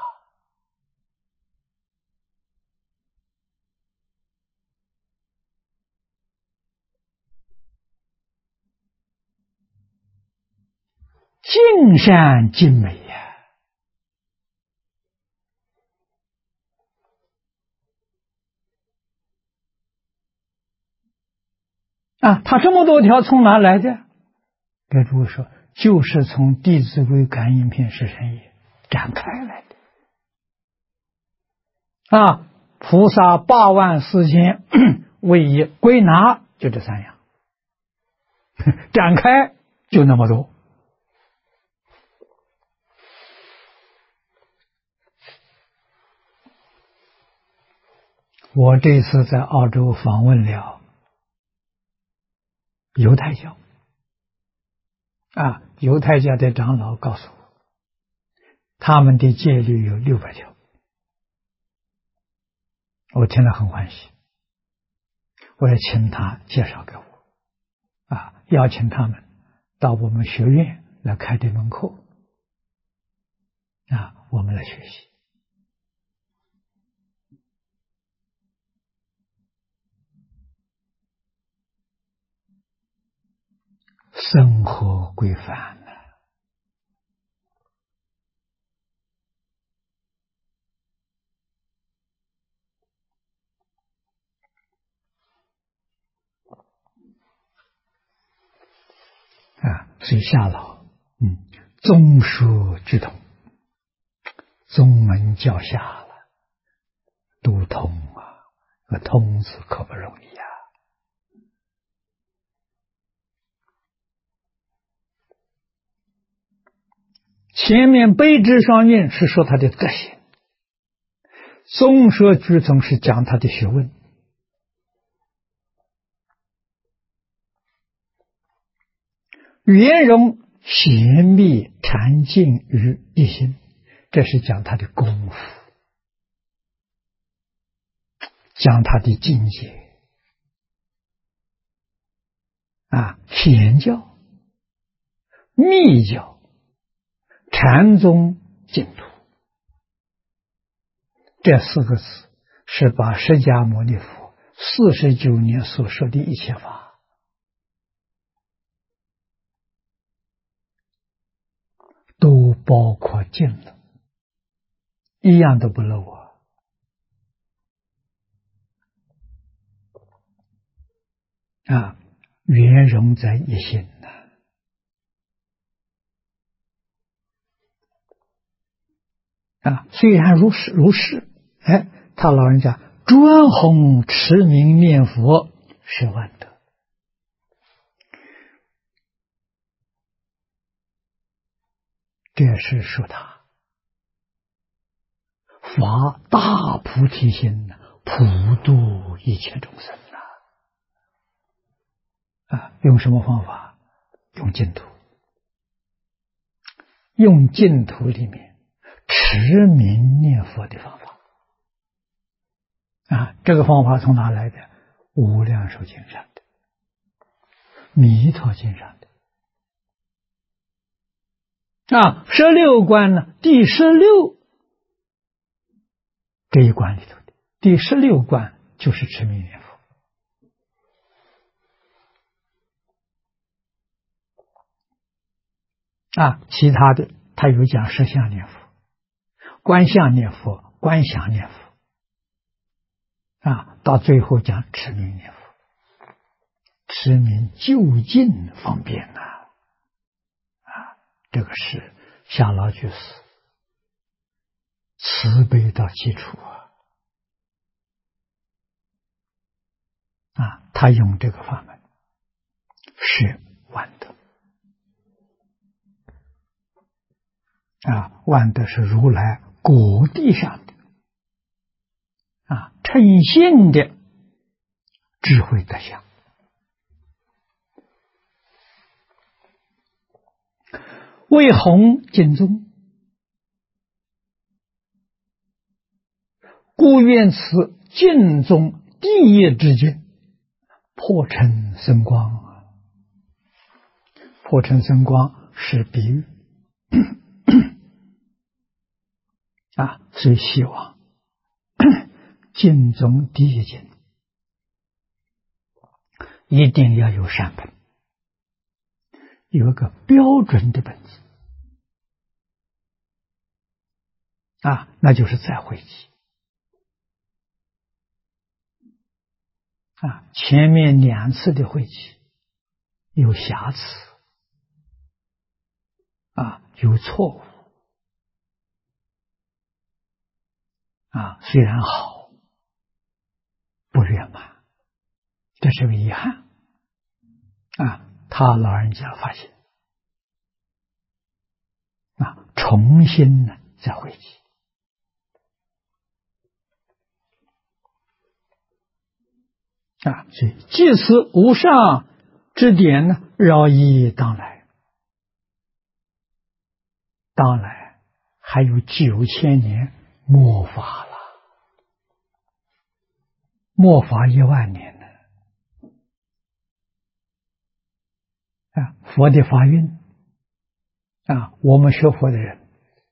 尽善尽美啊，他这么多条从哪来的？给诸位说，就是从《弟子规》感应篇十善业展开来的。啊，菩萨84000为一，归纳就这3样，展开就那么多。我这次在澳洲访问了犹太教，啊，犹太教的长老告诉我，他们的戒律有600条，我听了很欢喜，我也请他介绍给我，啊，邀请他们到我们学院来开这门课，啊，我们来学习。生活规范呢？啊，所以夏老，宗书俱通，宗门教下了，都通啊，个通字可不容易啊。前面悲之双运是说他的德行，宗说俱通是讲他的学问。圆融显密禅静于一心，这是讲他的功夫，讲他的境界。啊，显教、密教、禅宗净土，这4个字是把释迦牟尼佛49年所说的一切法都包括进了，一样都不漏啊。啊，圆融在一心呐。啊，虽然如是，哎，他老人家专弘持名念佛是万德。这是说他发大菩提心，普度一切众生啊！用什么方法？用净土，用净土里面持名念佛的方法啊！这个方法从哪来的？无量寿经上的，弥陀经上的。啊，16观呢？第16这一关里头的第16关就是持名念佛。啊，其他的他有讲实相念佛、观相念佛、观想念佛。啊，到最后讲持名念佛，持名就近方便呐。啊，这个是夏老居士慈悲到基础啊！啊，他用这个法门是万德啊，万德是如来果地上的啊，称性的智慧德相。为弘净宗，故愿此净宗第一之见，破尘生光。破尘生光是比喻啊，所以希望净宗第一经一定要有善本，有一个标准的本子啊，那就是在会集前面2次的会集有瑕疵有错误虽然好，不圆满，这是个遗憾他老人家发现重新呢再会集所以即此无上之典呢，饶益当来，当来还有9000年末法了，末法10000年呢佛的法运我们学佛的人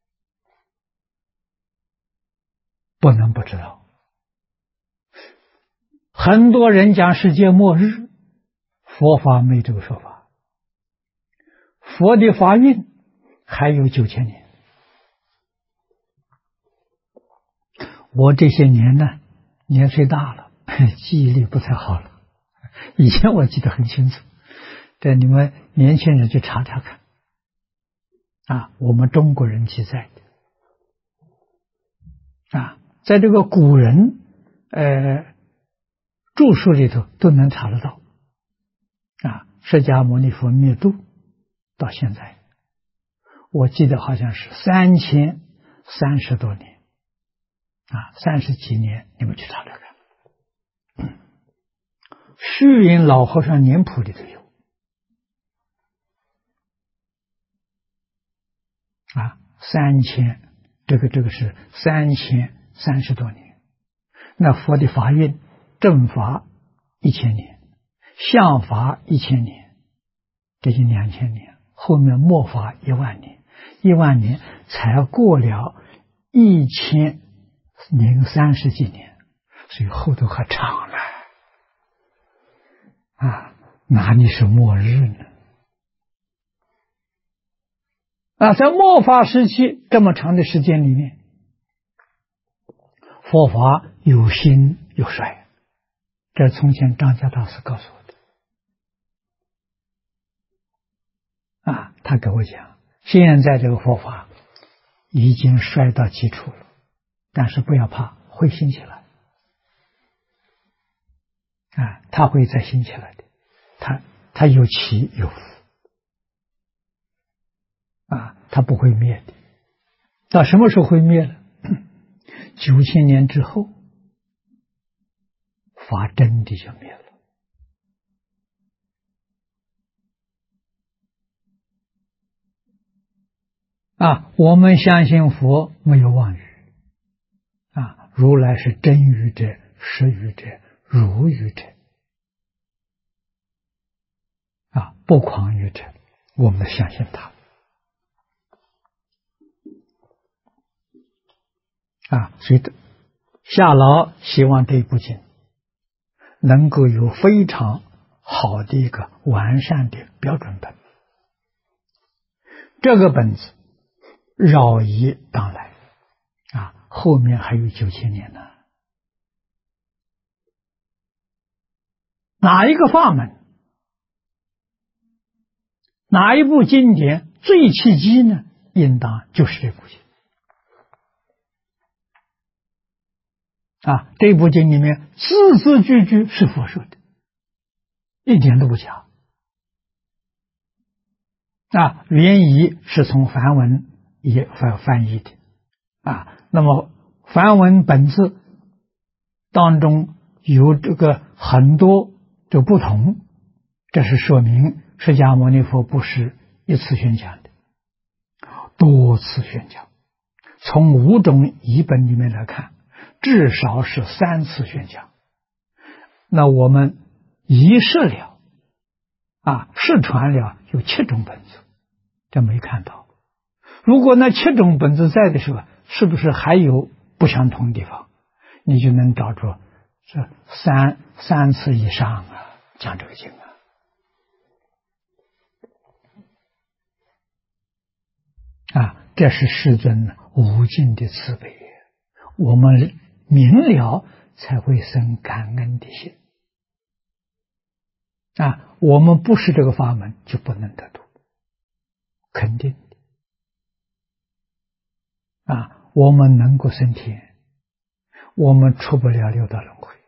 不能不知道。很多人讲世界末日，佛法没这个说法。佛的法运还有9000年。我这些年呢，年岁大了，记忆力不太好了。以前我记得很清楚，这你们年轻人去查查看我们中国人记载的在这个古人著述里头都能查得到释迦牟尼佛灭度到现在，我记得好像是3030多年30几年，你们去查查看。虚云老和尚年谱里头有这个是3030多年。那佛的法运正法1000年，相法1000年，这就2000年，后面末法10000年，10000年才过了1030几年，所以后头还长了哪里是末日呢？在末法时期这么长的时间里面，佛法有兴有衰，这是从前张家大师告诉我的他给我讲，现在这个佛法已经衰到基础了，但是不要怕，会兴起来他会再兴起来的，他有起有伏他不会灭的。到什么时候会灭呢？9000年之后，法真的就灭了我们相信佛没有妄语如来是真语者、实语者、如语者不诳语者，我们相信他所以夏老希望这部经能够有非常好的一个完善的标准本，这个本子绕一当来后面还有9000年呢。哪一个法门，哪一部经典最契机呢？应当就是这部经这部经里面字字句句是佛说的，一点都不假原译是从梵文也翻译的那么梵文本字当中有这个很多的不同，这是说明释迦牟尼佛不是一次宣讲的，多次宣讲。从5种译本里面来看，至少是3次宣讲。那我们遗失了失传了有7种本子，这没看到。如果那7种本子在的时候，是不是还有不相同的地方？你就能找出这三次以上讲这个经这是世尊无尽的慈悲，我们明了才会生感恩的心我们不是这个法门就不能得度，肯定的。我们能够升天，我们出不了六道轮回。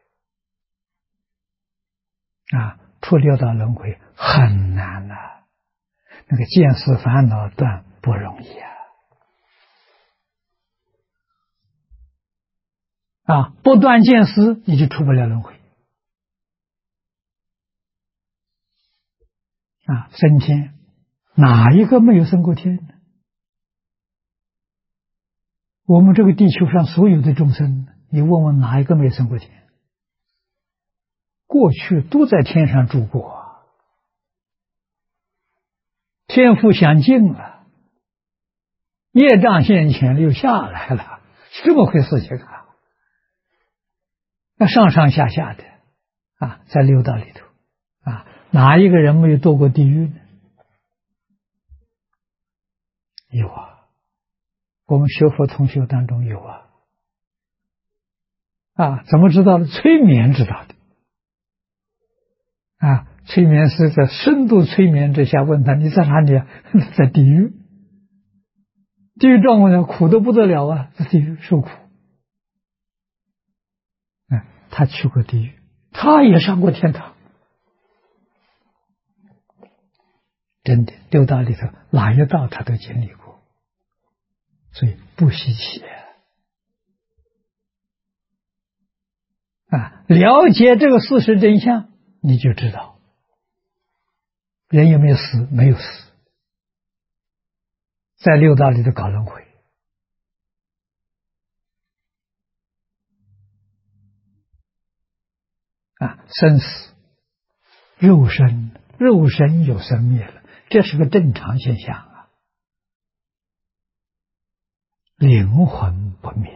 出六道轮回很难那个见思烦恼断不容易不断见思你就出不了轮回升天哪一个没有升过天呢？我们这个地球上所有的众生，你问问哪一个没有升过天？过去都在天上住过，天福享尽了，业障现前又下来了，是这么回事情那上上下下的在六道里头哪一个人没有堕过地狱呢？有我们学佛同学当中有怎么知道的？催眠知道的催眠师在深度催眠之下问他：“你在哪里在地狱。地狱状况下苦得不得了在地狱受苦。他去过地狱，他也上过天堂。真的，六道里头哪一道他都经历过，所以不稀奇了解这个事实真相，你就知道人有没有死？没有死，在六道里头搞轮回生死肉身有生灭了，这是个正常现象灵魂不灭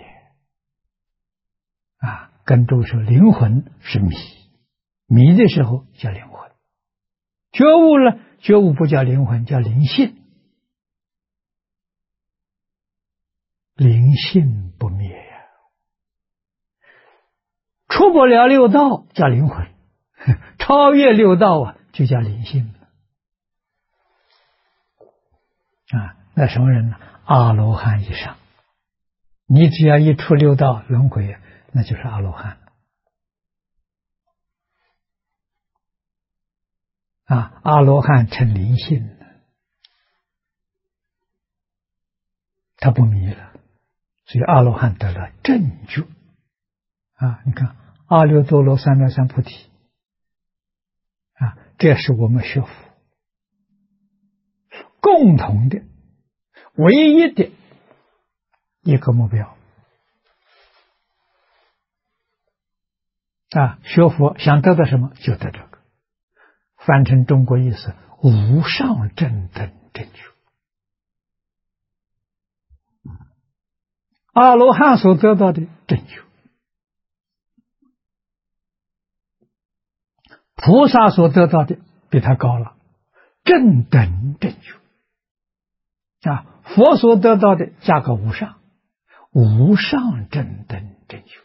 跟诸说灵魂是迷，迷的时候叫灵魂，觉悟了，觉悟不叫灵魂，叫灵性，灵性不灭出不了六道叫灵魂，超越六道就叫灵性那什么人呢？阿罗汉以上，你只要一出六道轮回，那就是阿罗汉阿罗汉成灵性他不迷了，所以阿罗汉得了正觉你看阿耨多罗三藐三菩提这是我们学佛共同的唯一的一个目标学佛想得到什么就得这个，翻成中国意思无上正等正觉。阿罗汉所得到的正觉，菩萨所得到的比他高了，正等正觉佛所得到的加个无上，无上正等正觉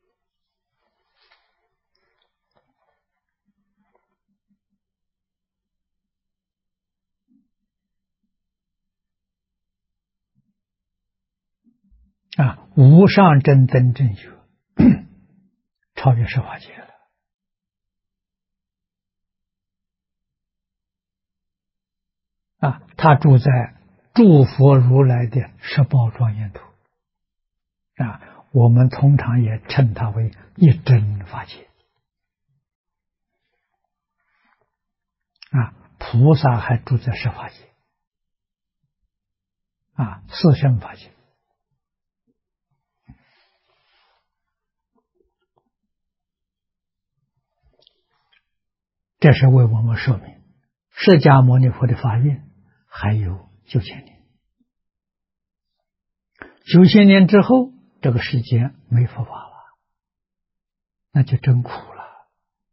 无上正等正觉超越十法界了他住在诸佛如来的十宝庄严土我们通常也称它为一真法界菩萨还住在十法界四圣法界这是为我们说明释迦牟尼佛的法运还有9000年，9000年之后这个世界没佛法了，那就真苦了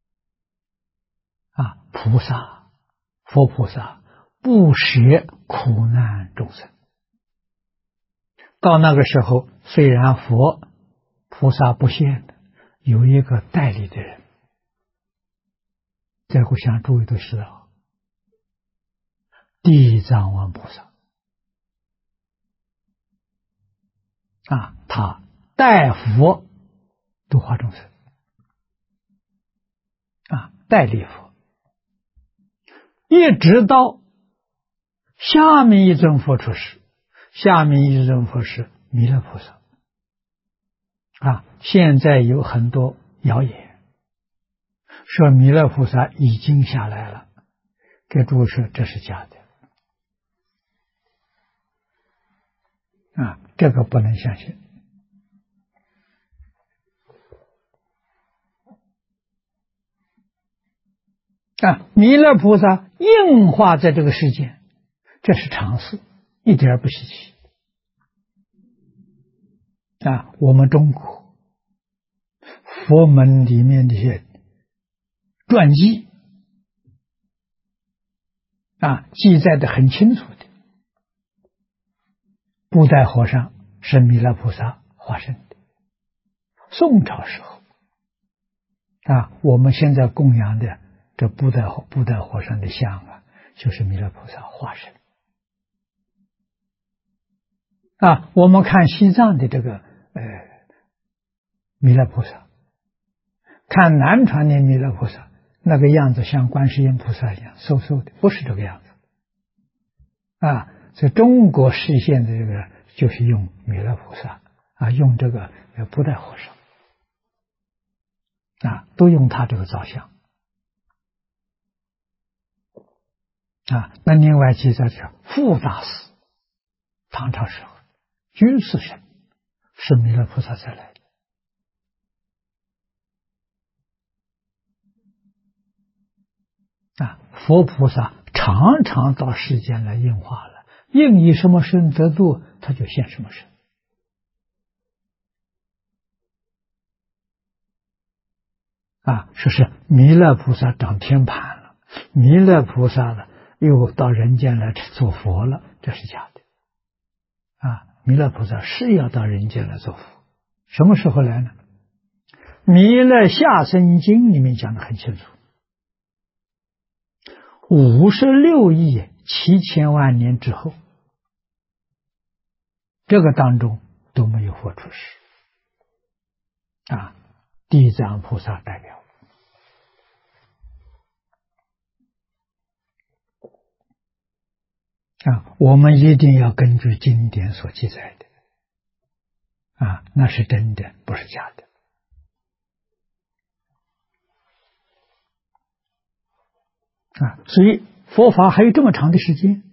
菩萨佛菩萨不舍苦难众生，到那个时候虽然佛菩萨不现，有一个代理的人在故乡诸位都知道，地藏王菩萨他代佛度化众生代理佛，一直到下面一尊佛出世，下面一尊佛是弥勒菩萨现在有很多谣言说弥勒菩萨已经下来了，给诸位说这是假的这个不能相信弥勒菩萨应化在这个世间，这是常事，一点不稀奇我们中国佛门里面的一些传记记载的很清楚的，布袋和尚是弥勒菩萨化身的，宋朝时候我们现在供养的这布袋和尚的像就是弥勒菩萨化身我们看西藏的这个弥勒菩萨，看南传的弥勒菩萨，那个样子像观世音菩萨一样瘦瘦的，不是这个样子所以中国实现的这个就是用弥勒菩萨用这个布袋和尚都用他这个造像那另外记载着傅大师唐朝时候居士生是弥勒菩萨再来的佛菩萨常常到世间来应化了，应以什么身得度，他就现什么身说是弥勒菩萨长天盘了，弥勒菩萨呢又到人间来做佛了，这是假的弥勒菩萨是要到人间来做佛，什么时候来呢？弥勒下生经里面讲得很清楚，56亿7千万年之后，这个当中都没有佛出世地藏菩萨代表我们一定要根据经典所记载的那是真的，不是假的所以佛法还有这么长的时间，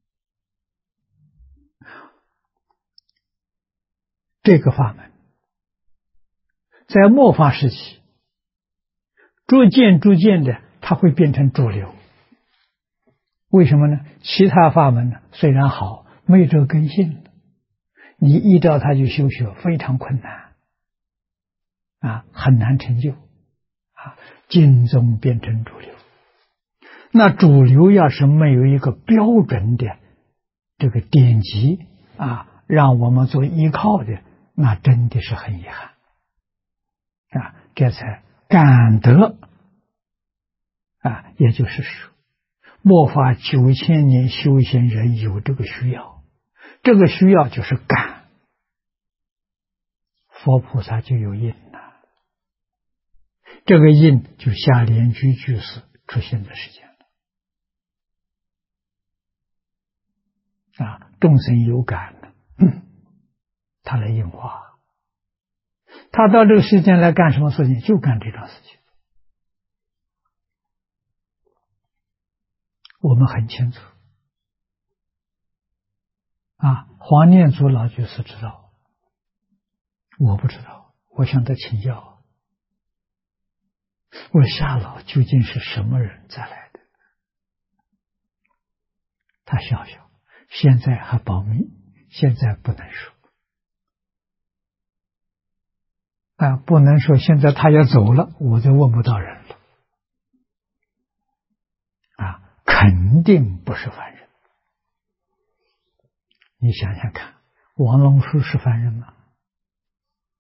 这个法门在末法时期逐渐的它会变成主流。为什么呢？其他法门呢虽然好，没有这个根性，你依照它去修学非常困难很难成就经宗变成主流。那主流要是没有一个标准的这个典籍让我们做依靠的，那真的是很遗憾这才感得也就是说末法9000年修行人有这个需要，这个需要就是感，佛菩萨就有印这个印就下莲居居士出现在世间众生有感他来应化，他到这个世间来干什么事情？就干这桩事情。我们很清楚黄念祖老居士知道，我不知道，我向他请教，我夏老究竟是什么人再来的？他笑笑，现在还保密，现在不能说不能说，现在他要走了，我就问不到人了肯定不是凡人。你想想看，王龙书是凡人吗？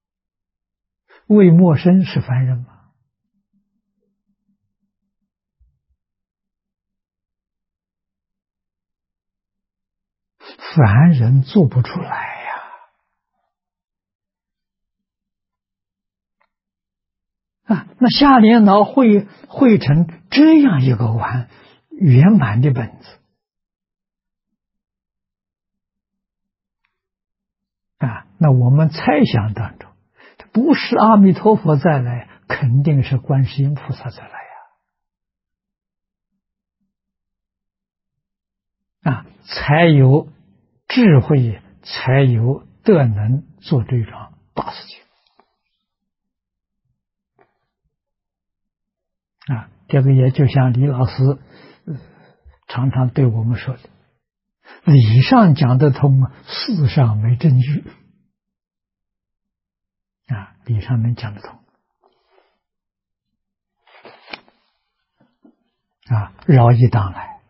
魏默生是凡人吗？ 凡人做不出来呀！那下联脑汇成这样一个圆满的本子那我们猜想当中，不是阿弥陀佛再来，肯定是观世音菩萨再来才有智慧，才有德能做这桩大事情这个也就像李老师常常对我们说的，理上讲得通，事上没证据理上能讲得通饶益当来，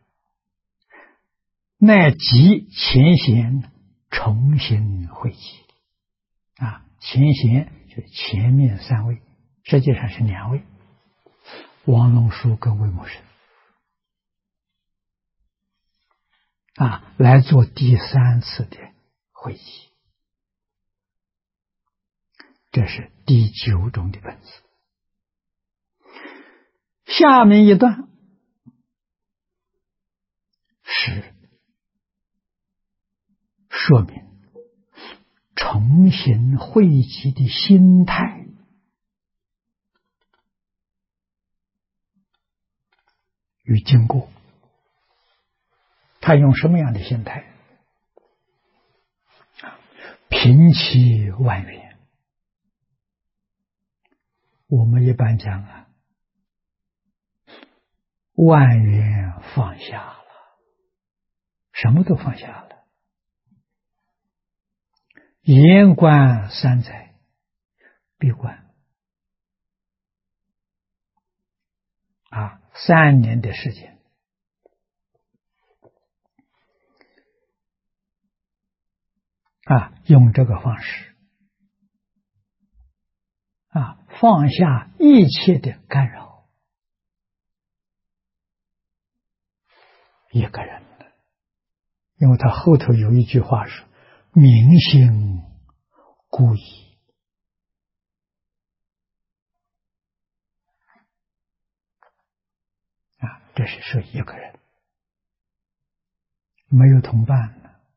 乃即前贤重新汇集前贤就是前面3位，实际上是2位，王龙书跟魏木生来做第3次的汇集，这是第9种的本子。下面一段是说明重新汇集的心态与经过。他用什么样的心态？平其万缘。我们一般讲万缘放下了，什么都放下了。言观3载，闭关3年的时间用这个方式放下一切的干扰，一个人因为他后头有一句话说明心故意这是说一个人没有同伴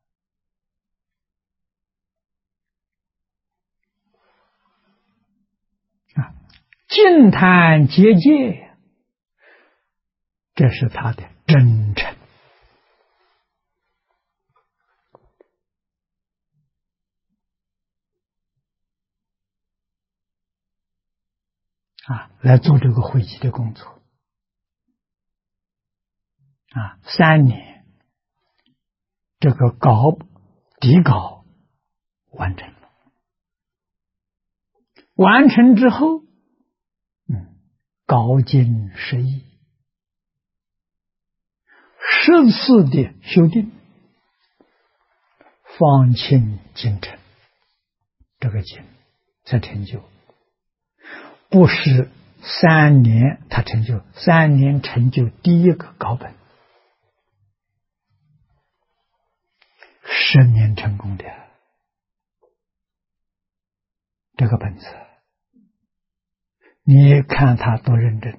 净坛结界，这是他的真诚来做这个汇集的工作3年，这个底稿完成了，完成之后稿经10亿10次的修订，方清精诚，这个经才成就，不是3年他成就，3年成就第一个稿本，10年成功的这个本子，你看他多认真，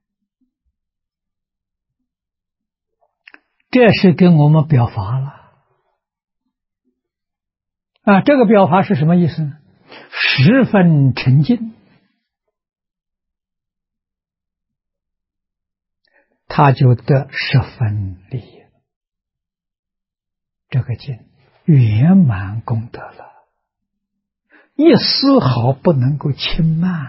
这是跟我们表法了这个表法是什么意思呢？十分沉静，他就得10分利益，这个经圆满功德了，一丝毫不能够轻慢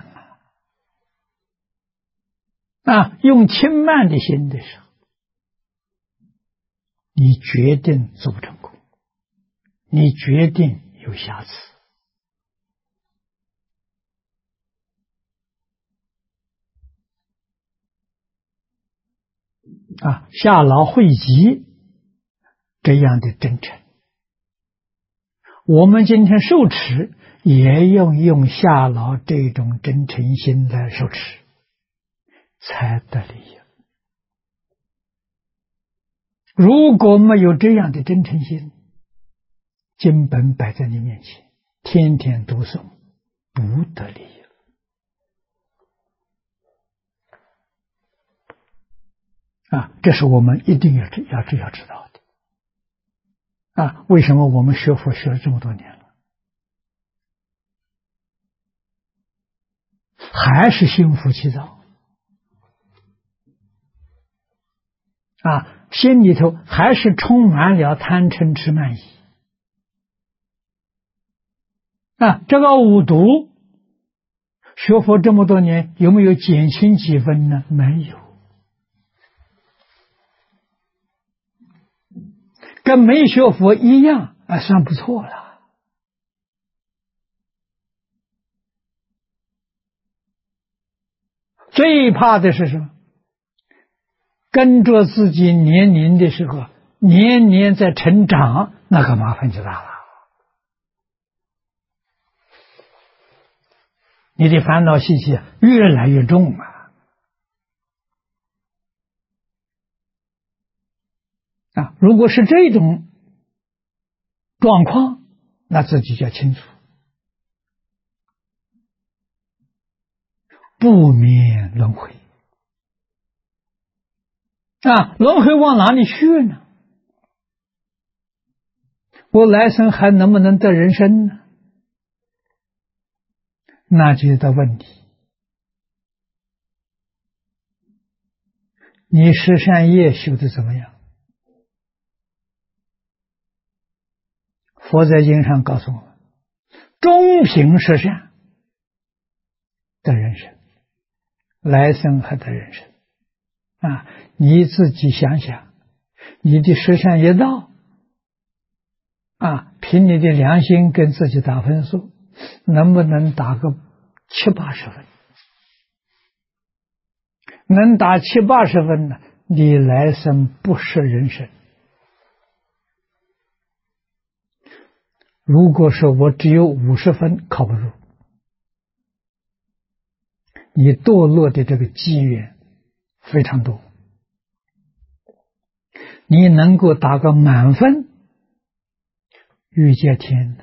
用轻慢的心的时候，你决定做不成功，你决定有瑕疵夏老汇集这样的真诚，我们今天受持也要用夏老这种真诚心来受持，才得利益。如果没有这样的真诚心， 经本摆在你面前，天天读诵，不得利益啊！这是我们一定要知道的啊！为什么我们学佛学了这么多年了，还是心浮气躁啊？心里头还是充满了贪嗔痴慢疑啊！这个五毒学佛这么多年，有没有减轻几分呢？没有，跟没学佛一样啊，算不错了。最怕的是什么？跟着自己年龄的时候，年年在成长，那个麻烦就大了。你的烦恼习气越来越重啊！如果是这种状况，那自己就要清楚，不免轮回啊！轮回往哪里去呢？我来生还能不能得人生呢？那就是个问题。你十善业修的怎么样？佛在经上告诉我们，中平十善得人生，来生还得人生啊！你自己想想，你的十善业道啊，凭你的良心跟自己打分数，能不能打个70-80分？能打70-80分呢，你来生不是人生。如果说我只有50分，靠不住，你堕落的这个机缘非常多。你能够打个满分，欲界天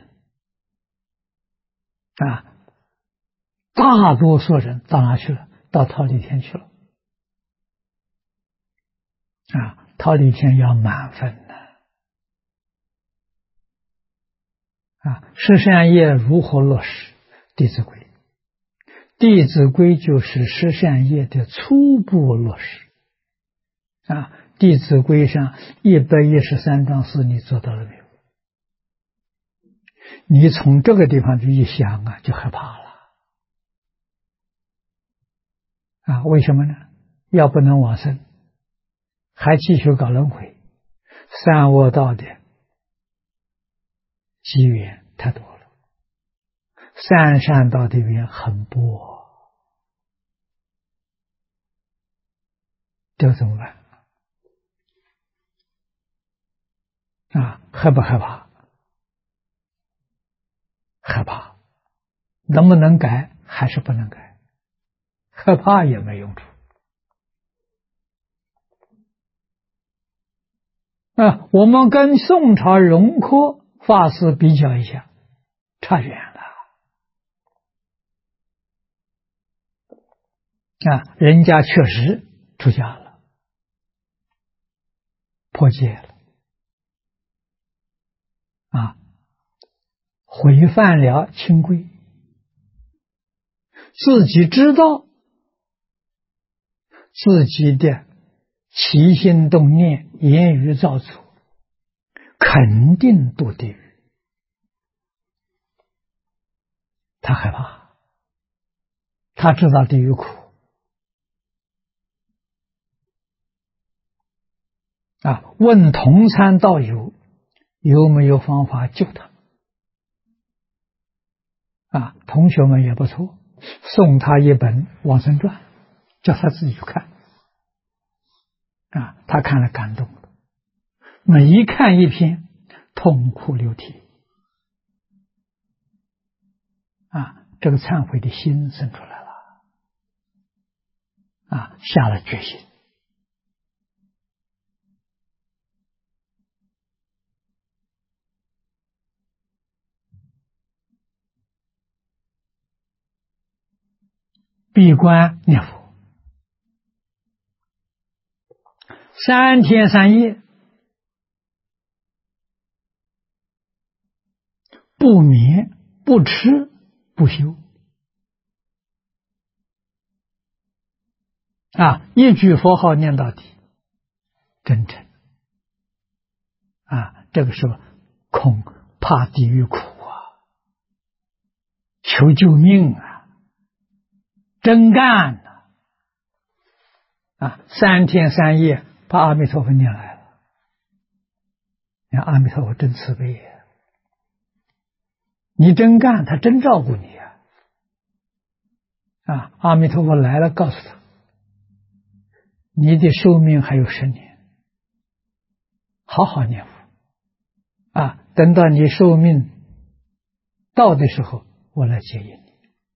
啊，大多数人到哪去了？到忉利天去了啊！忉利天要满分啊！十善业如何落实？弟子规，弟子规就是十善业的初步落实啊！弟子规上113章4，你做到了没有？你从这个地方就一想啊，就害怕了啊！为什么呢？要不能往生，还继续搞轮回，三恶道的机缘太多了，三善道的缘很薄，这怎么办啊？害不害怕？害怕。能不能改？还是不能改。害怕也没用处啊！我们跟宋朝荣科法师比较一下，差远了啊！人家确实出家了，破戒了啊，毁犯了清规，自己知道自己的起心动念、言语造作，肯定堕地狱。他害怕，他知道地狱苦啊！问同参道友有没有方法救他啊？同学们也不错，送他一本《往生传》，叫他自己去看啊！他看了感动了，每一看一篇，痛哭流涕啊！这个忏悔的心生出来了啊！下了决心。 闭关念佛，3天3夜，不眠不吃不休一句佛号念到底，真诚这个时候恐怕地狱苦求救命真干3天3夜把阿弥陀佛念来了。你看阿弥陀佛真慈悲你真干，他真照顾你阿弥陀佛来了，告诉他你的寿命还有10年，好好念佛等到你寿命到的时候，我来接引你。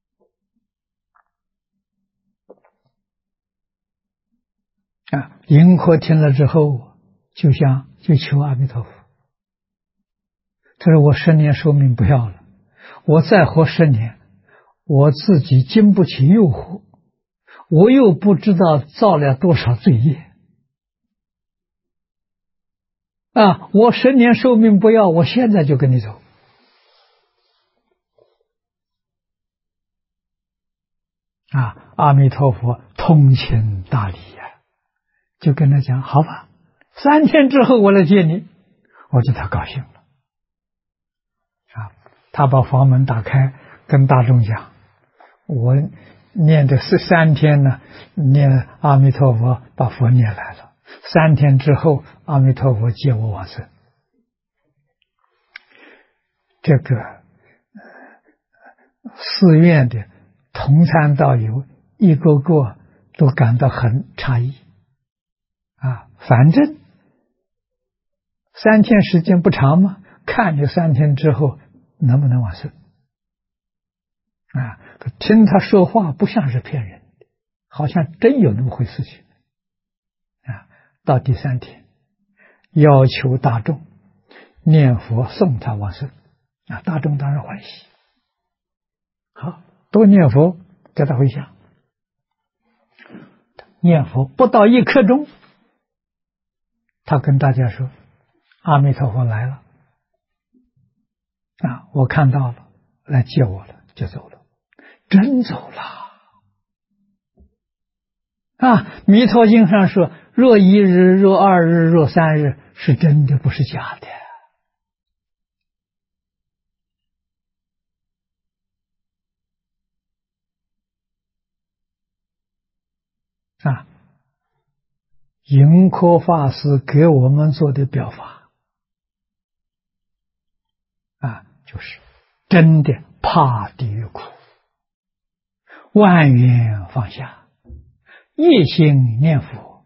银河听了之后，就求阿弥陀佛，他说我10年寿命不要了，我再活10年，我自己经不起诱惑，我又不知道造了多少罪业我10年寿命不要，我现在就跟你走阿弥陀佛通情达理就跟他讲好吧，3天之后我来接你，我就太高兴了他把房门打开，跟大众讲，我念的是3天呢，念阿弥陀佛把佛念来了，3天之后阿弥陀佛接我往生。这个寺院的同参道友一个个都感到很诧异反正3天时间不长嘛，看着3天之后能不能往生听他说话不像是骗人的，好像真有那么回事情到第3天要求大众念佛送他往生大众当然欢喜，好，多念佛给他回向，念佛不到1刻钟，他跟大家说阿弥陀佛来了我看到了，来接我了，就走了，真走了弥陀经上说若1日若2日若3日，是真的不是假的盈科法师给我们做的表法就是真的怕地狱苦，万缘放下，一心念佛，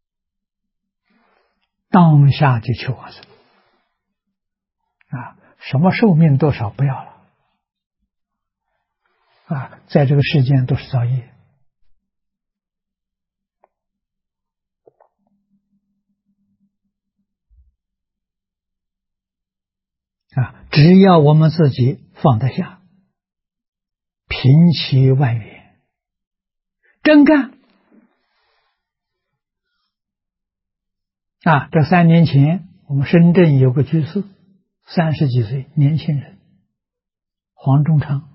当下就求往生什么寿命多少不要了在这个世间都是造业只要我们自己放得下，平其万缘，真干这3年前我们深圳有个居士30几岁年轻人黄忠昌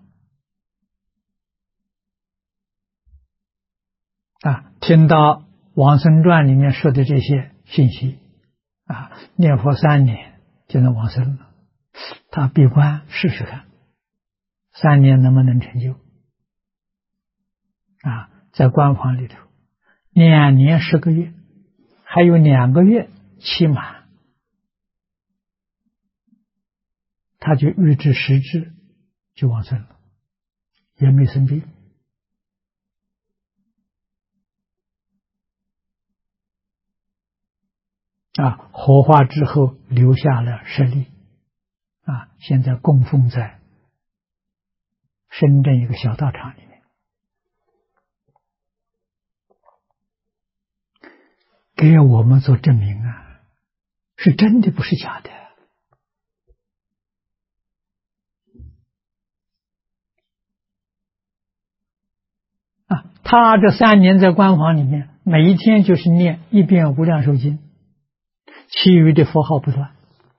听到往生传里面说的这些信息念佛3年就能往生了，他闭关试试看3年能不能成就在关房里头2年10个月，还有2个月期满，他就预知时至就往生了，也没生病火化之后留下了舍利现在供奉在深圳一个小道场里面，给我们做证明是真的不是假的他这3年在关房里面，每一天就是念1遍无量寿经，其余的佛号不断。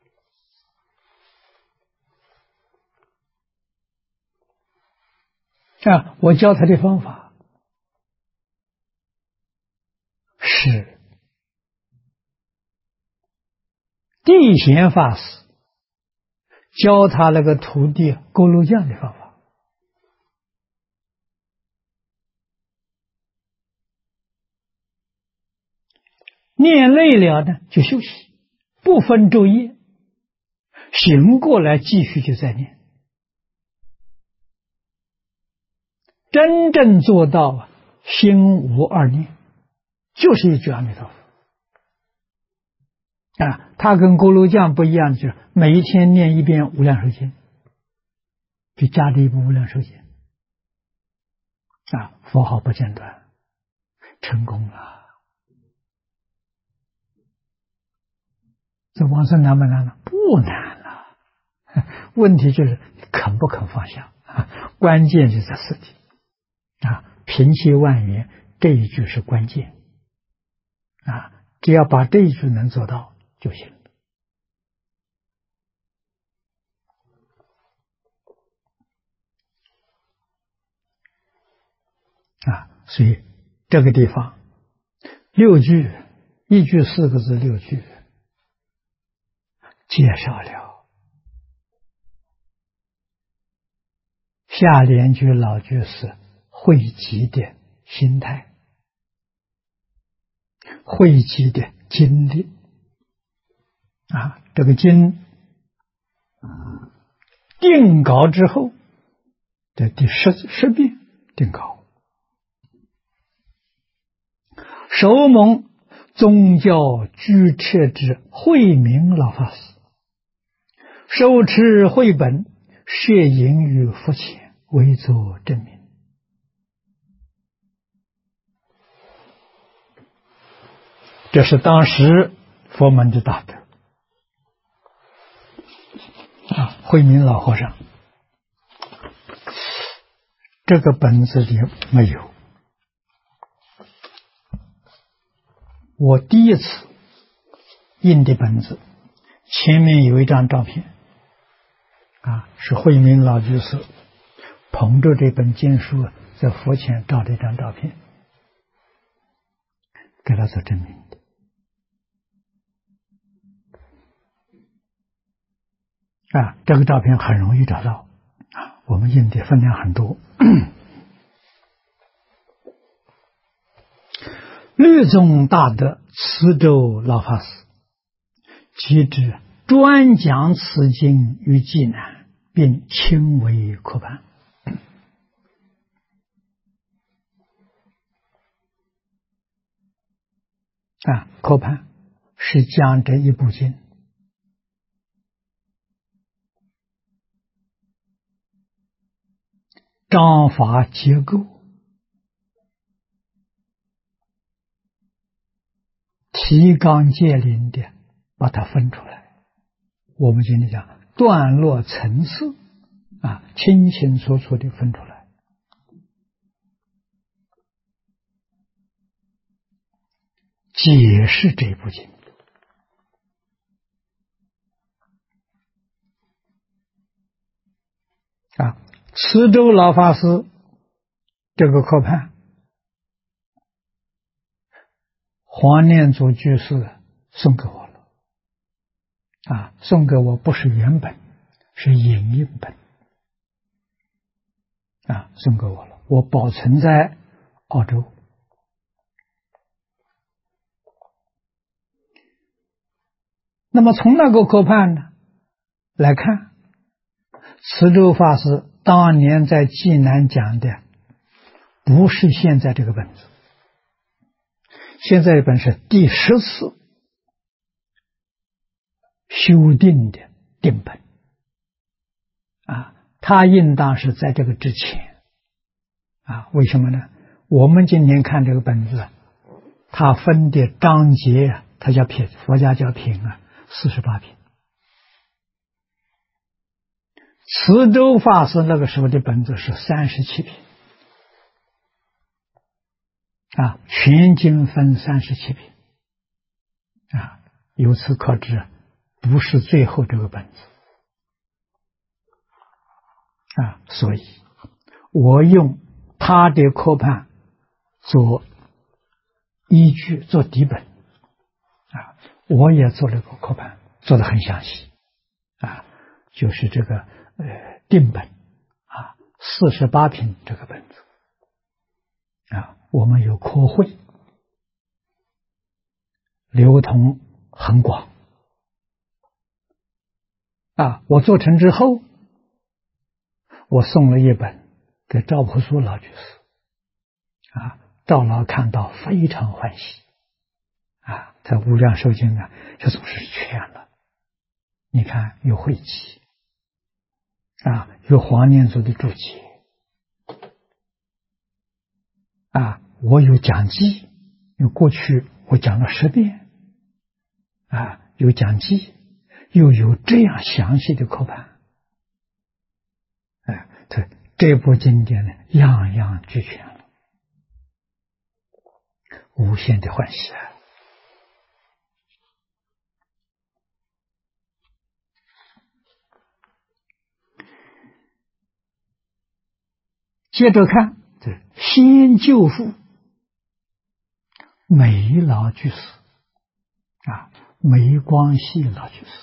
我教他的方法是地贤法师教他那个徒弟佝偻匠的方法。念累了呢，就休息，不分昼夜，醒过来继续就再念。真正做到心无二念，就是一句阿弥陀佛。他跟佝偻匠不一样，就是每一天念1遍无量寿经，就加了一部无量寿经。佛号不间断，成功了。这往生难不难呢？不难了。问题就是肯不肯放下，关键就在此地。平息万缘这一句是关键。只要把这一句能做到就行了。所以这个地方6句，一句4个字，6句介绍了下联句老居士汇集的心态，汇集的经历。这个经定稿之后的第10遍定稿，首蒙宗教居彻之慧明老法师手持绘本，摄引于佛前，为作证明。这是当时佛门的大德慧明老和尚。这个本子里没有，我第一次印的本子前面有一张照片，是慧明老居士捧着这本经书在佛前照的一张照片，给他做证明的。这个照片很容易找到，我们印的分量很多。律宗大德慈州老法师即指专讲此经于济南，并亲为科判。科判是讲这一部经，章法结构提纲挈领的把它分出来，我们今天讲段落层次清清楚楚的分出来，解释这部经。慈州老法师这个科判，黄念祖居士送给我了，送给我不是原本，是影印本，送给我了，我保存在澳洲。那么从那个科判呢来看，慈州法师当年在济南讲的不是现在这个本子，现在本是第10次修订的定本，他应当是在这个之前，为什么呢？我们今天看这个本子，他分的章节他叫品，佛家叫品48品。慈州法师那个时候的本子是37品， 全经分37品由此可知，不是最后这个本子所以我用他的科判做依据，做底本我也做了个科判，做得很详细就是这个定本48品这个本子我们有科会，流通很广我做成之后，我送了一本给赵朴素老居士赵老看到非常欢喜在无量寿经就总是全了。你看有汇集有黄念祖的注解我有讲记，因为过去我讲了10遍有讲记，又有这样详细的科判这部经典呢，样样俱全了，无限的欢喜接着看先救父梅老居士梅光系老居士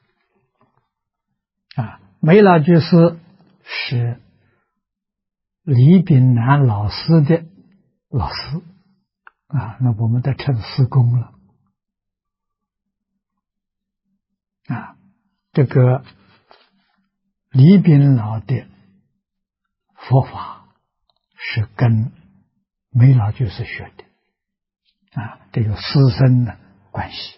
梅老居士是李炳南老师的老师那我们都称师公了这个李炳老的佛法是跟梅老居士学的这个师生的关系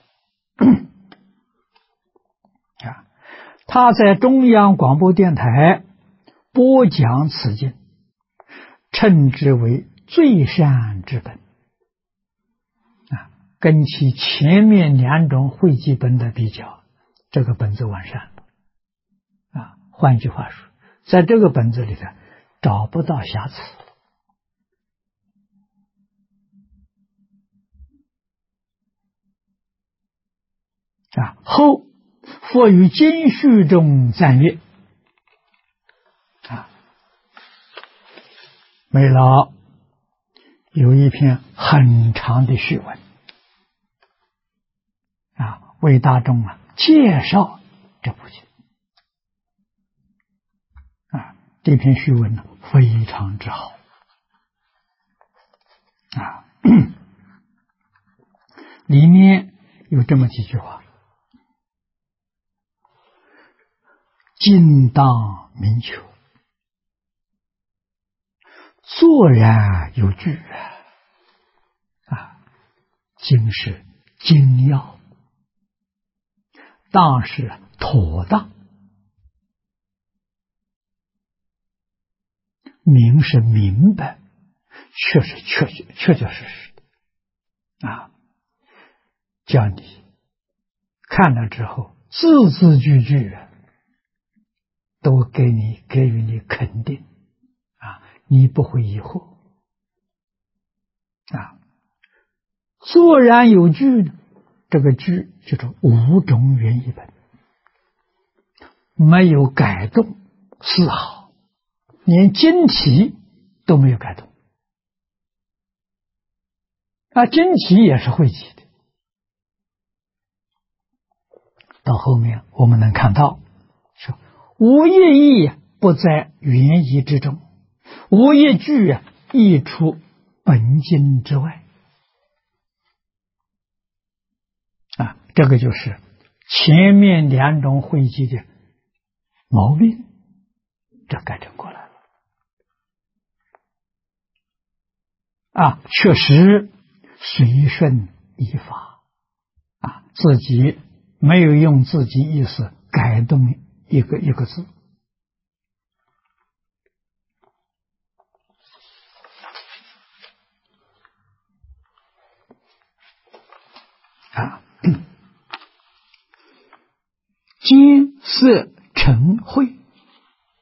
他在中央广播电台播讲此经，称之为最善之本跟其前面2种汇集本的比较，这个本子完善换句话说，在这个本子里头找不到瑕疵后佛于经序中赞曰梅老有一篇很长的序文为大众介绍这部经这篇序文非常之好里面有这么几句话：经当明求，坐然有据经是精要，当是妥当，明是明白，确确实的叫你看了之后字字句句都给予你肯定你不会疑惑坐然有据，这个据就是5种原译本，没有改动丝毫，连经题都没有改动经题也是汇集的。到后面我们能看到说无一义不在原意之中，无一句溢出本经之外这个就是前面2种汇集的毛病，这改正过来了确实随顺依法自己没有用自己意思改动一个字兼色成慧，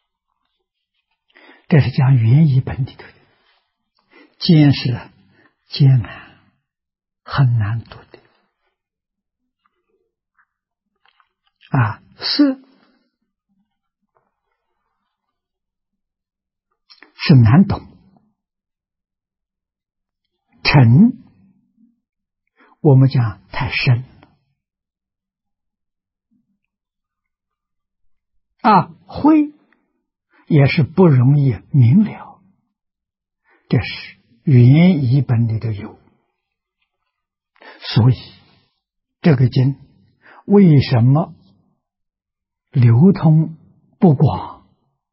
这是讲原译本里头的。兼是艰难，很难读的。色是难懂，沉我们讲太深灰也是不容易明了，这是原译本里头有。所以这个经为什么流通不广？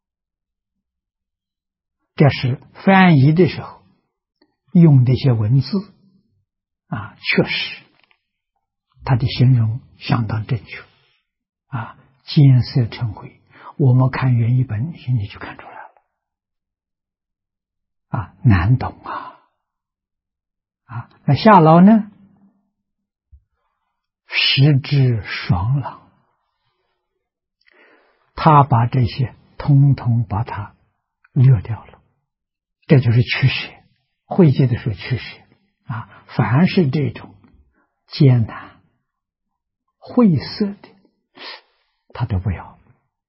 这是翻译的时候用这些文字确实它的形容相当正确艰涩成灰，我们看原译本你就看出来了难懂那夏老呢，时之爽朗，他把这些通通把它略掉了，这就是取舍。会稽的时候取舍凡是这种艰难晦涩的他都不要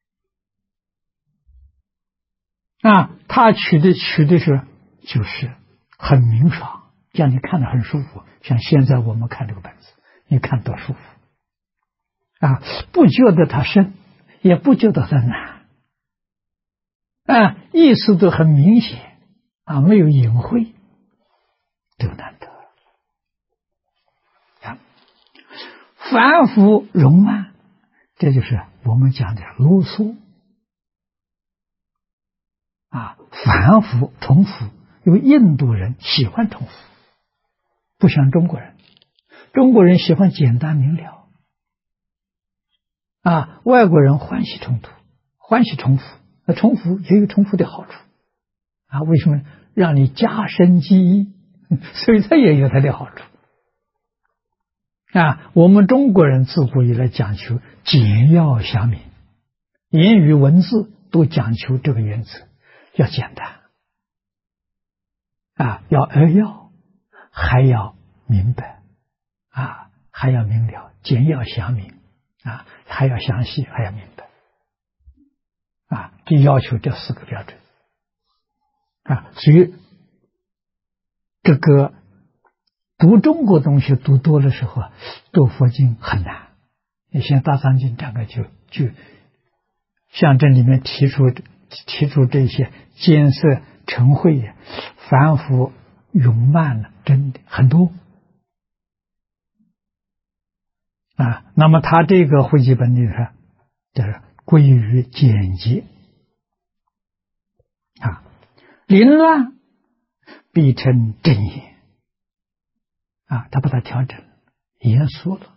他取的是就是很明爽，让你看得很舒服。像现在我们看这个本子，你看多舒服不觉得它深，也不觉得它难意思都很明显没有隐晦，这个难得反复容慢，这就是我们讲的啰嗦反复重复。因为印度人喜欢重复，不像中国人，中国人喜欢简单明了外国人欢喜冲突，欢喜重复。那重复也有重复的好处为什么？让你加深记忆，所以它也有它的好处我们中国人自古以来讲求简要详明，言语文字都讲求这个原则，要简单要扼要，还要明白还要明了，简要详明还要详细，还要明白就要求这4个标准所以这个读中国东西读多的时候读佛经很难。你像大藏经大概就像这里面提出这些艰涩成晦反复永慢真的很多那么他这个汇集本里头就是归于简洁凌乱必成正言他把它调整严肃了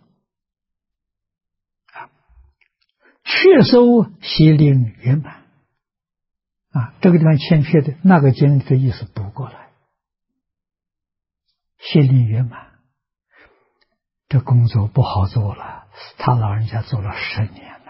确收悉令圆满这个地方欠缺的那个经的意思补过来，悉令圆满，这工作不好做了，他老人家做了10年了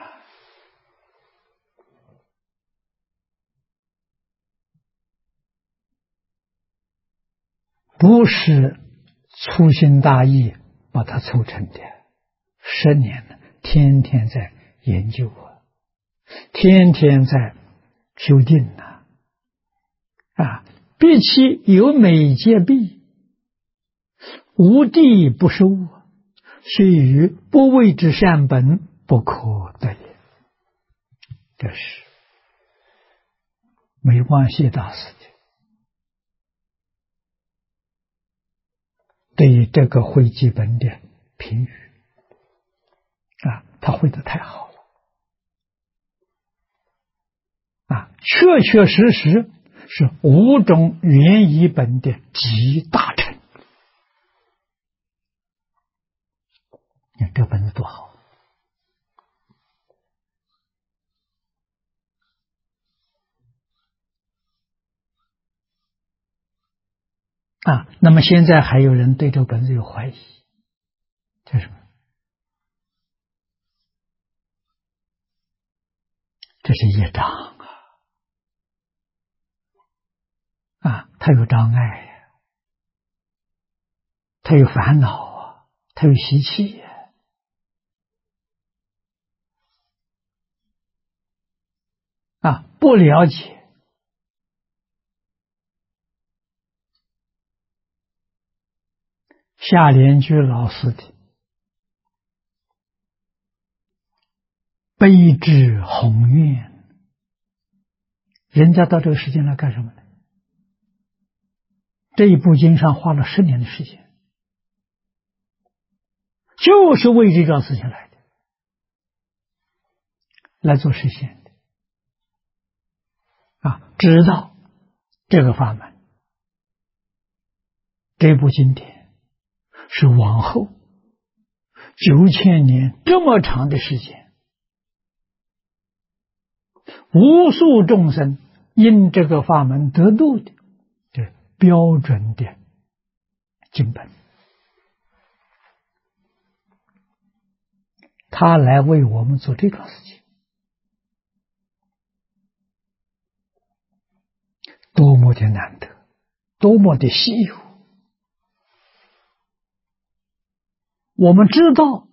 不是粗心大意把它凑成的，10年了，天天在研究天天在修订必其有美皆毕，无地不收，须于不为之善本，不可得也。这是梅光系大师的对于这个汇集本的评语他会得太好了确确实实是5种原译本的集大成。你看这本子多好那么现在还有人对这个本子有怀疑，这是什么？这是业障它有障碍他有烦恼啊，他有习气不了解夏莲居老师的悲智宏愿，人家到这个世界来干什么呢？这一部经上花了10年的时间，就是为这桩事情来的，来做实现的知道这个法门，这部经典是往后9000年这么长的时间，无数众生因这个法门得度的标准的经本，他来为我们做这桩事情，多么的难得，多么的稀有。我们知道，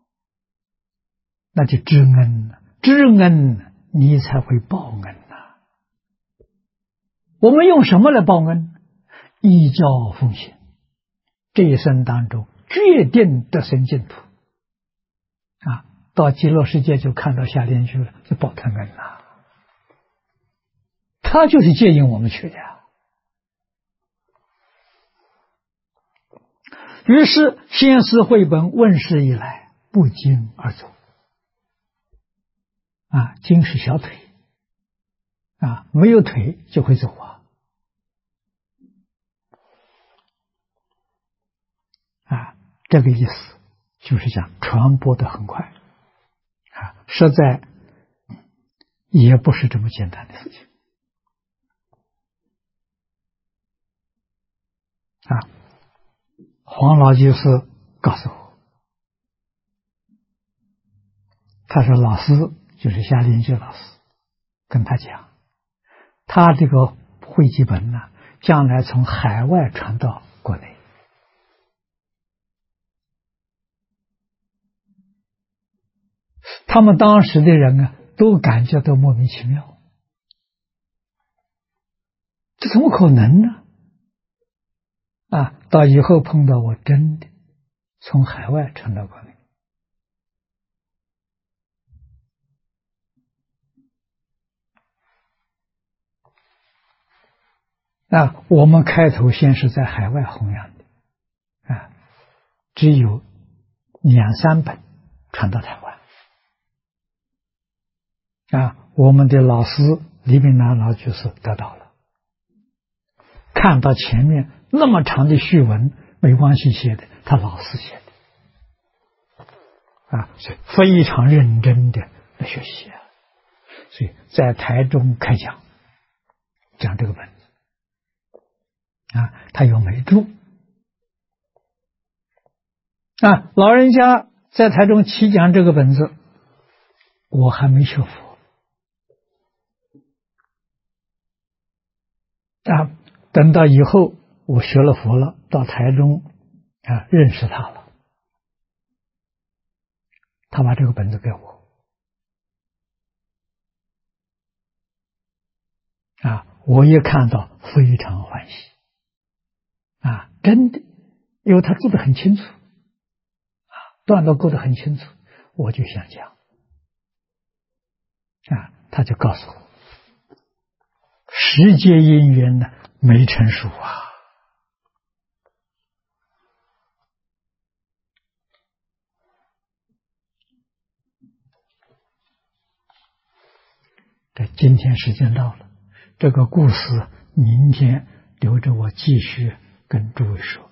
那就知恩了，知恩你才会报恩呐。我们用什么来报恩？依教奉行，这一生当中决定得生净土到极乐世界就看到夏莲居了，就报他恩了。他就是接引我们去的于是先师绘本问世以来，不胫而走胫是小腿没有腿就会走这个意思就是讲传播的很快实在也不是这么简单的事情黄老居士告诉我，他说老师就是夏莲居老师跟他讲，他这个汇集本呢，将来从海外传到国内，他们当时的人都感觉到莫名其妙，这怎么可能呢？到以后碰到我真的从海外传到国内我们开头先是在海外弘扬的只有2、3本传到台湾我们的老师李炳南老居士得到了，看到前面那么长的序文，没关系写的，他老师写的所以非常认真的来学习所以在台中开讲这个本子他有美注老人家在台中起讲这个本子，我还没学佛等到以后我学了佛了，到台中认识他了，他把这个本子给我我也看到非常欢喜真的，因为他做得很清楚段落勾得很清楚，我就想讲他就告诉我时节因缘呢没成熟今天时间到了，这个故事明天留着我继续跟诸位说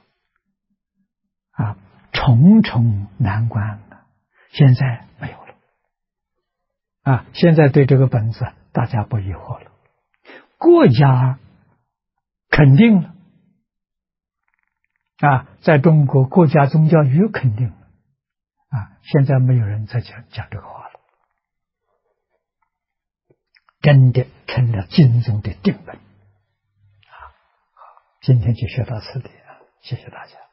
重重难关现在没有了现在对这个本子大家不疑惑了，国家肯定了在中国国家宗教也肯定了现在没有人再讲这个话了，真的成了经中的定本今天就学到此地谢谢大家。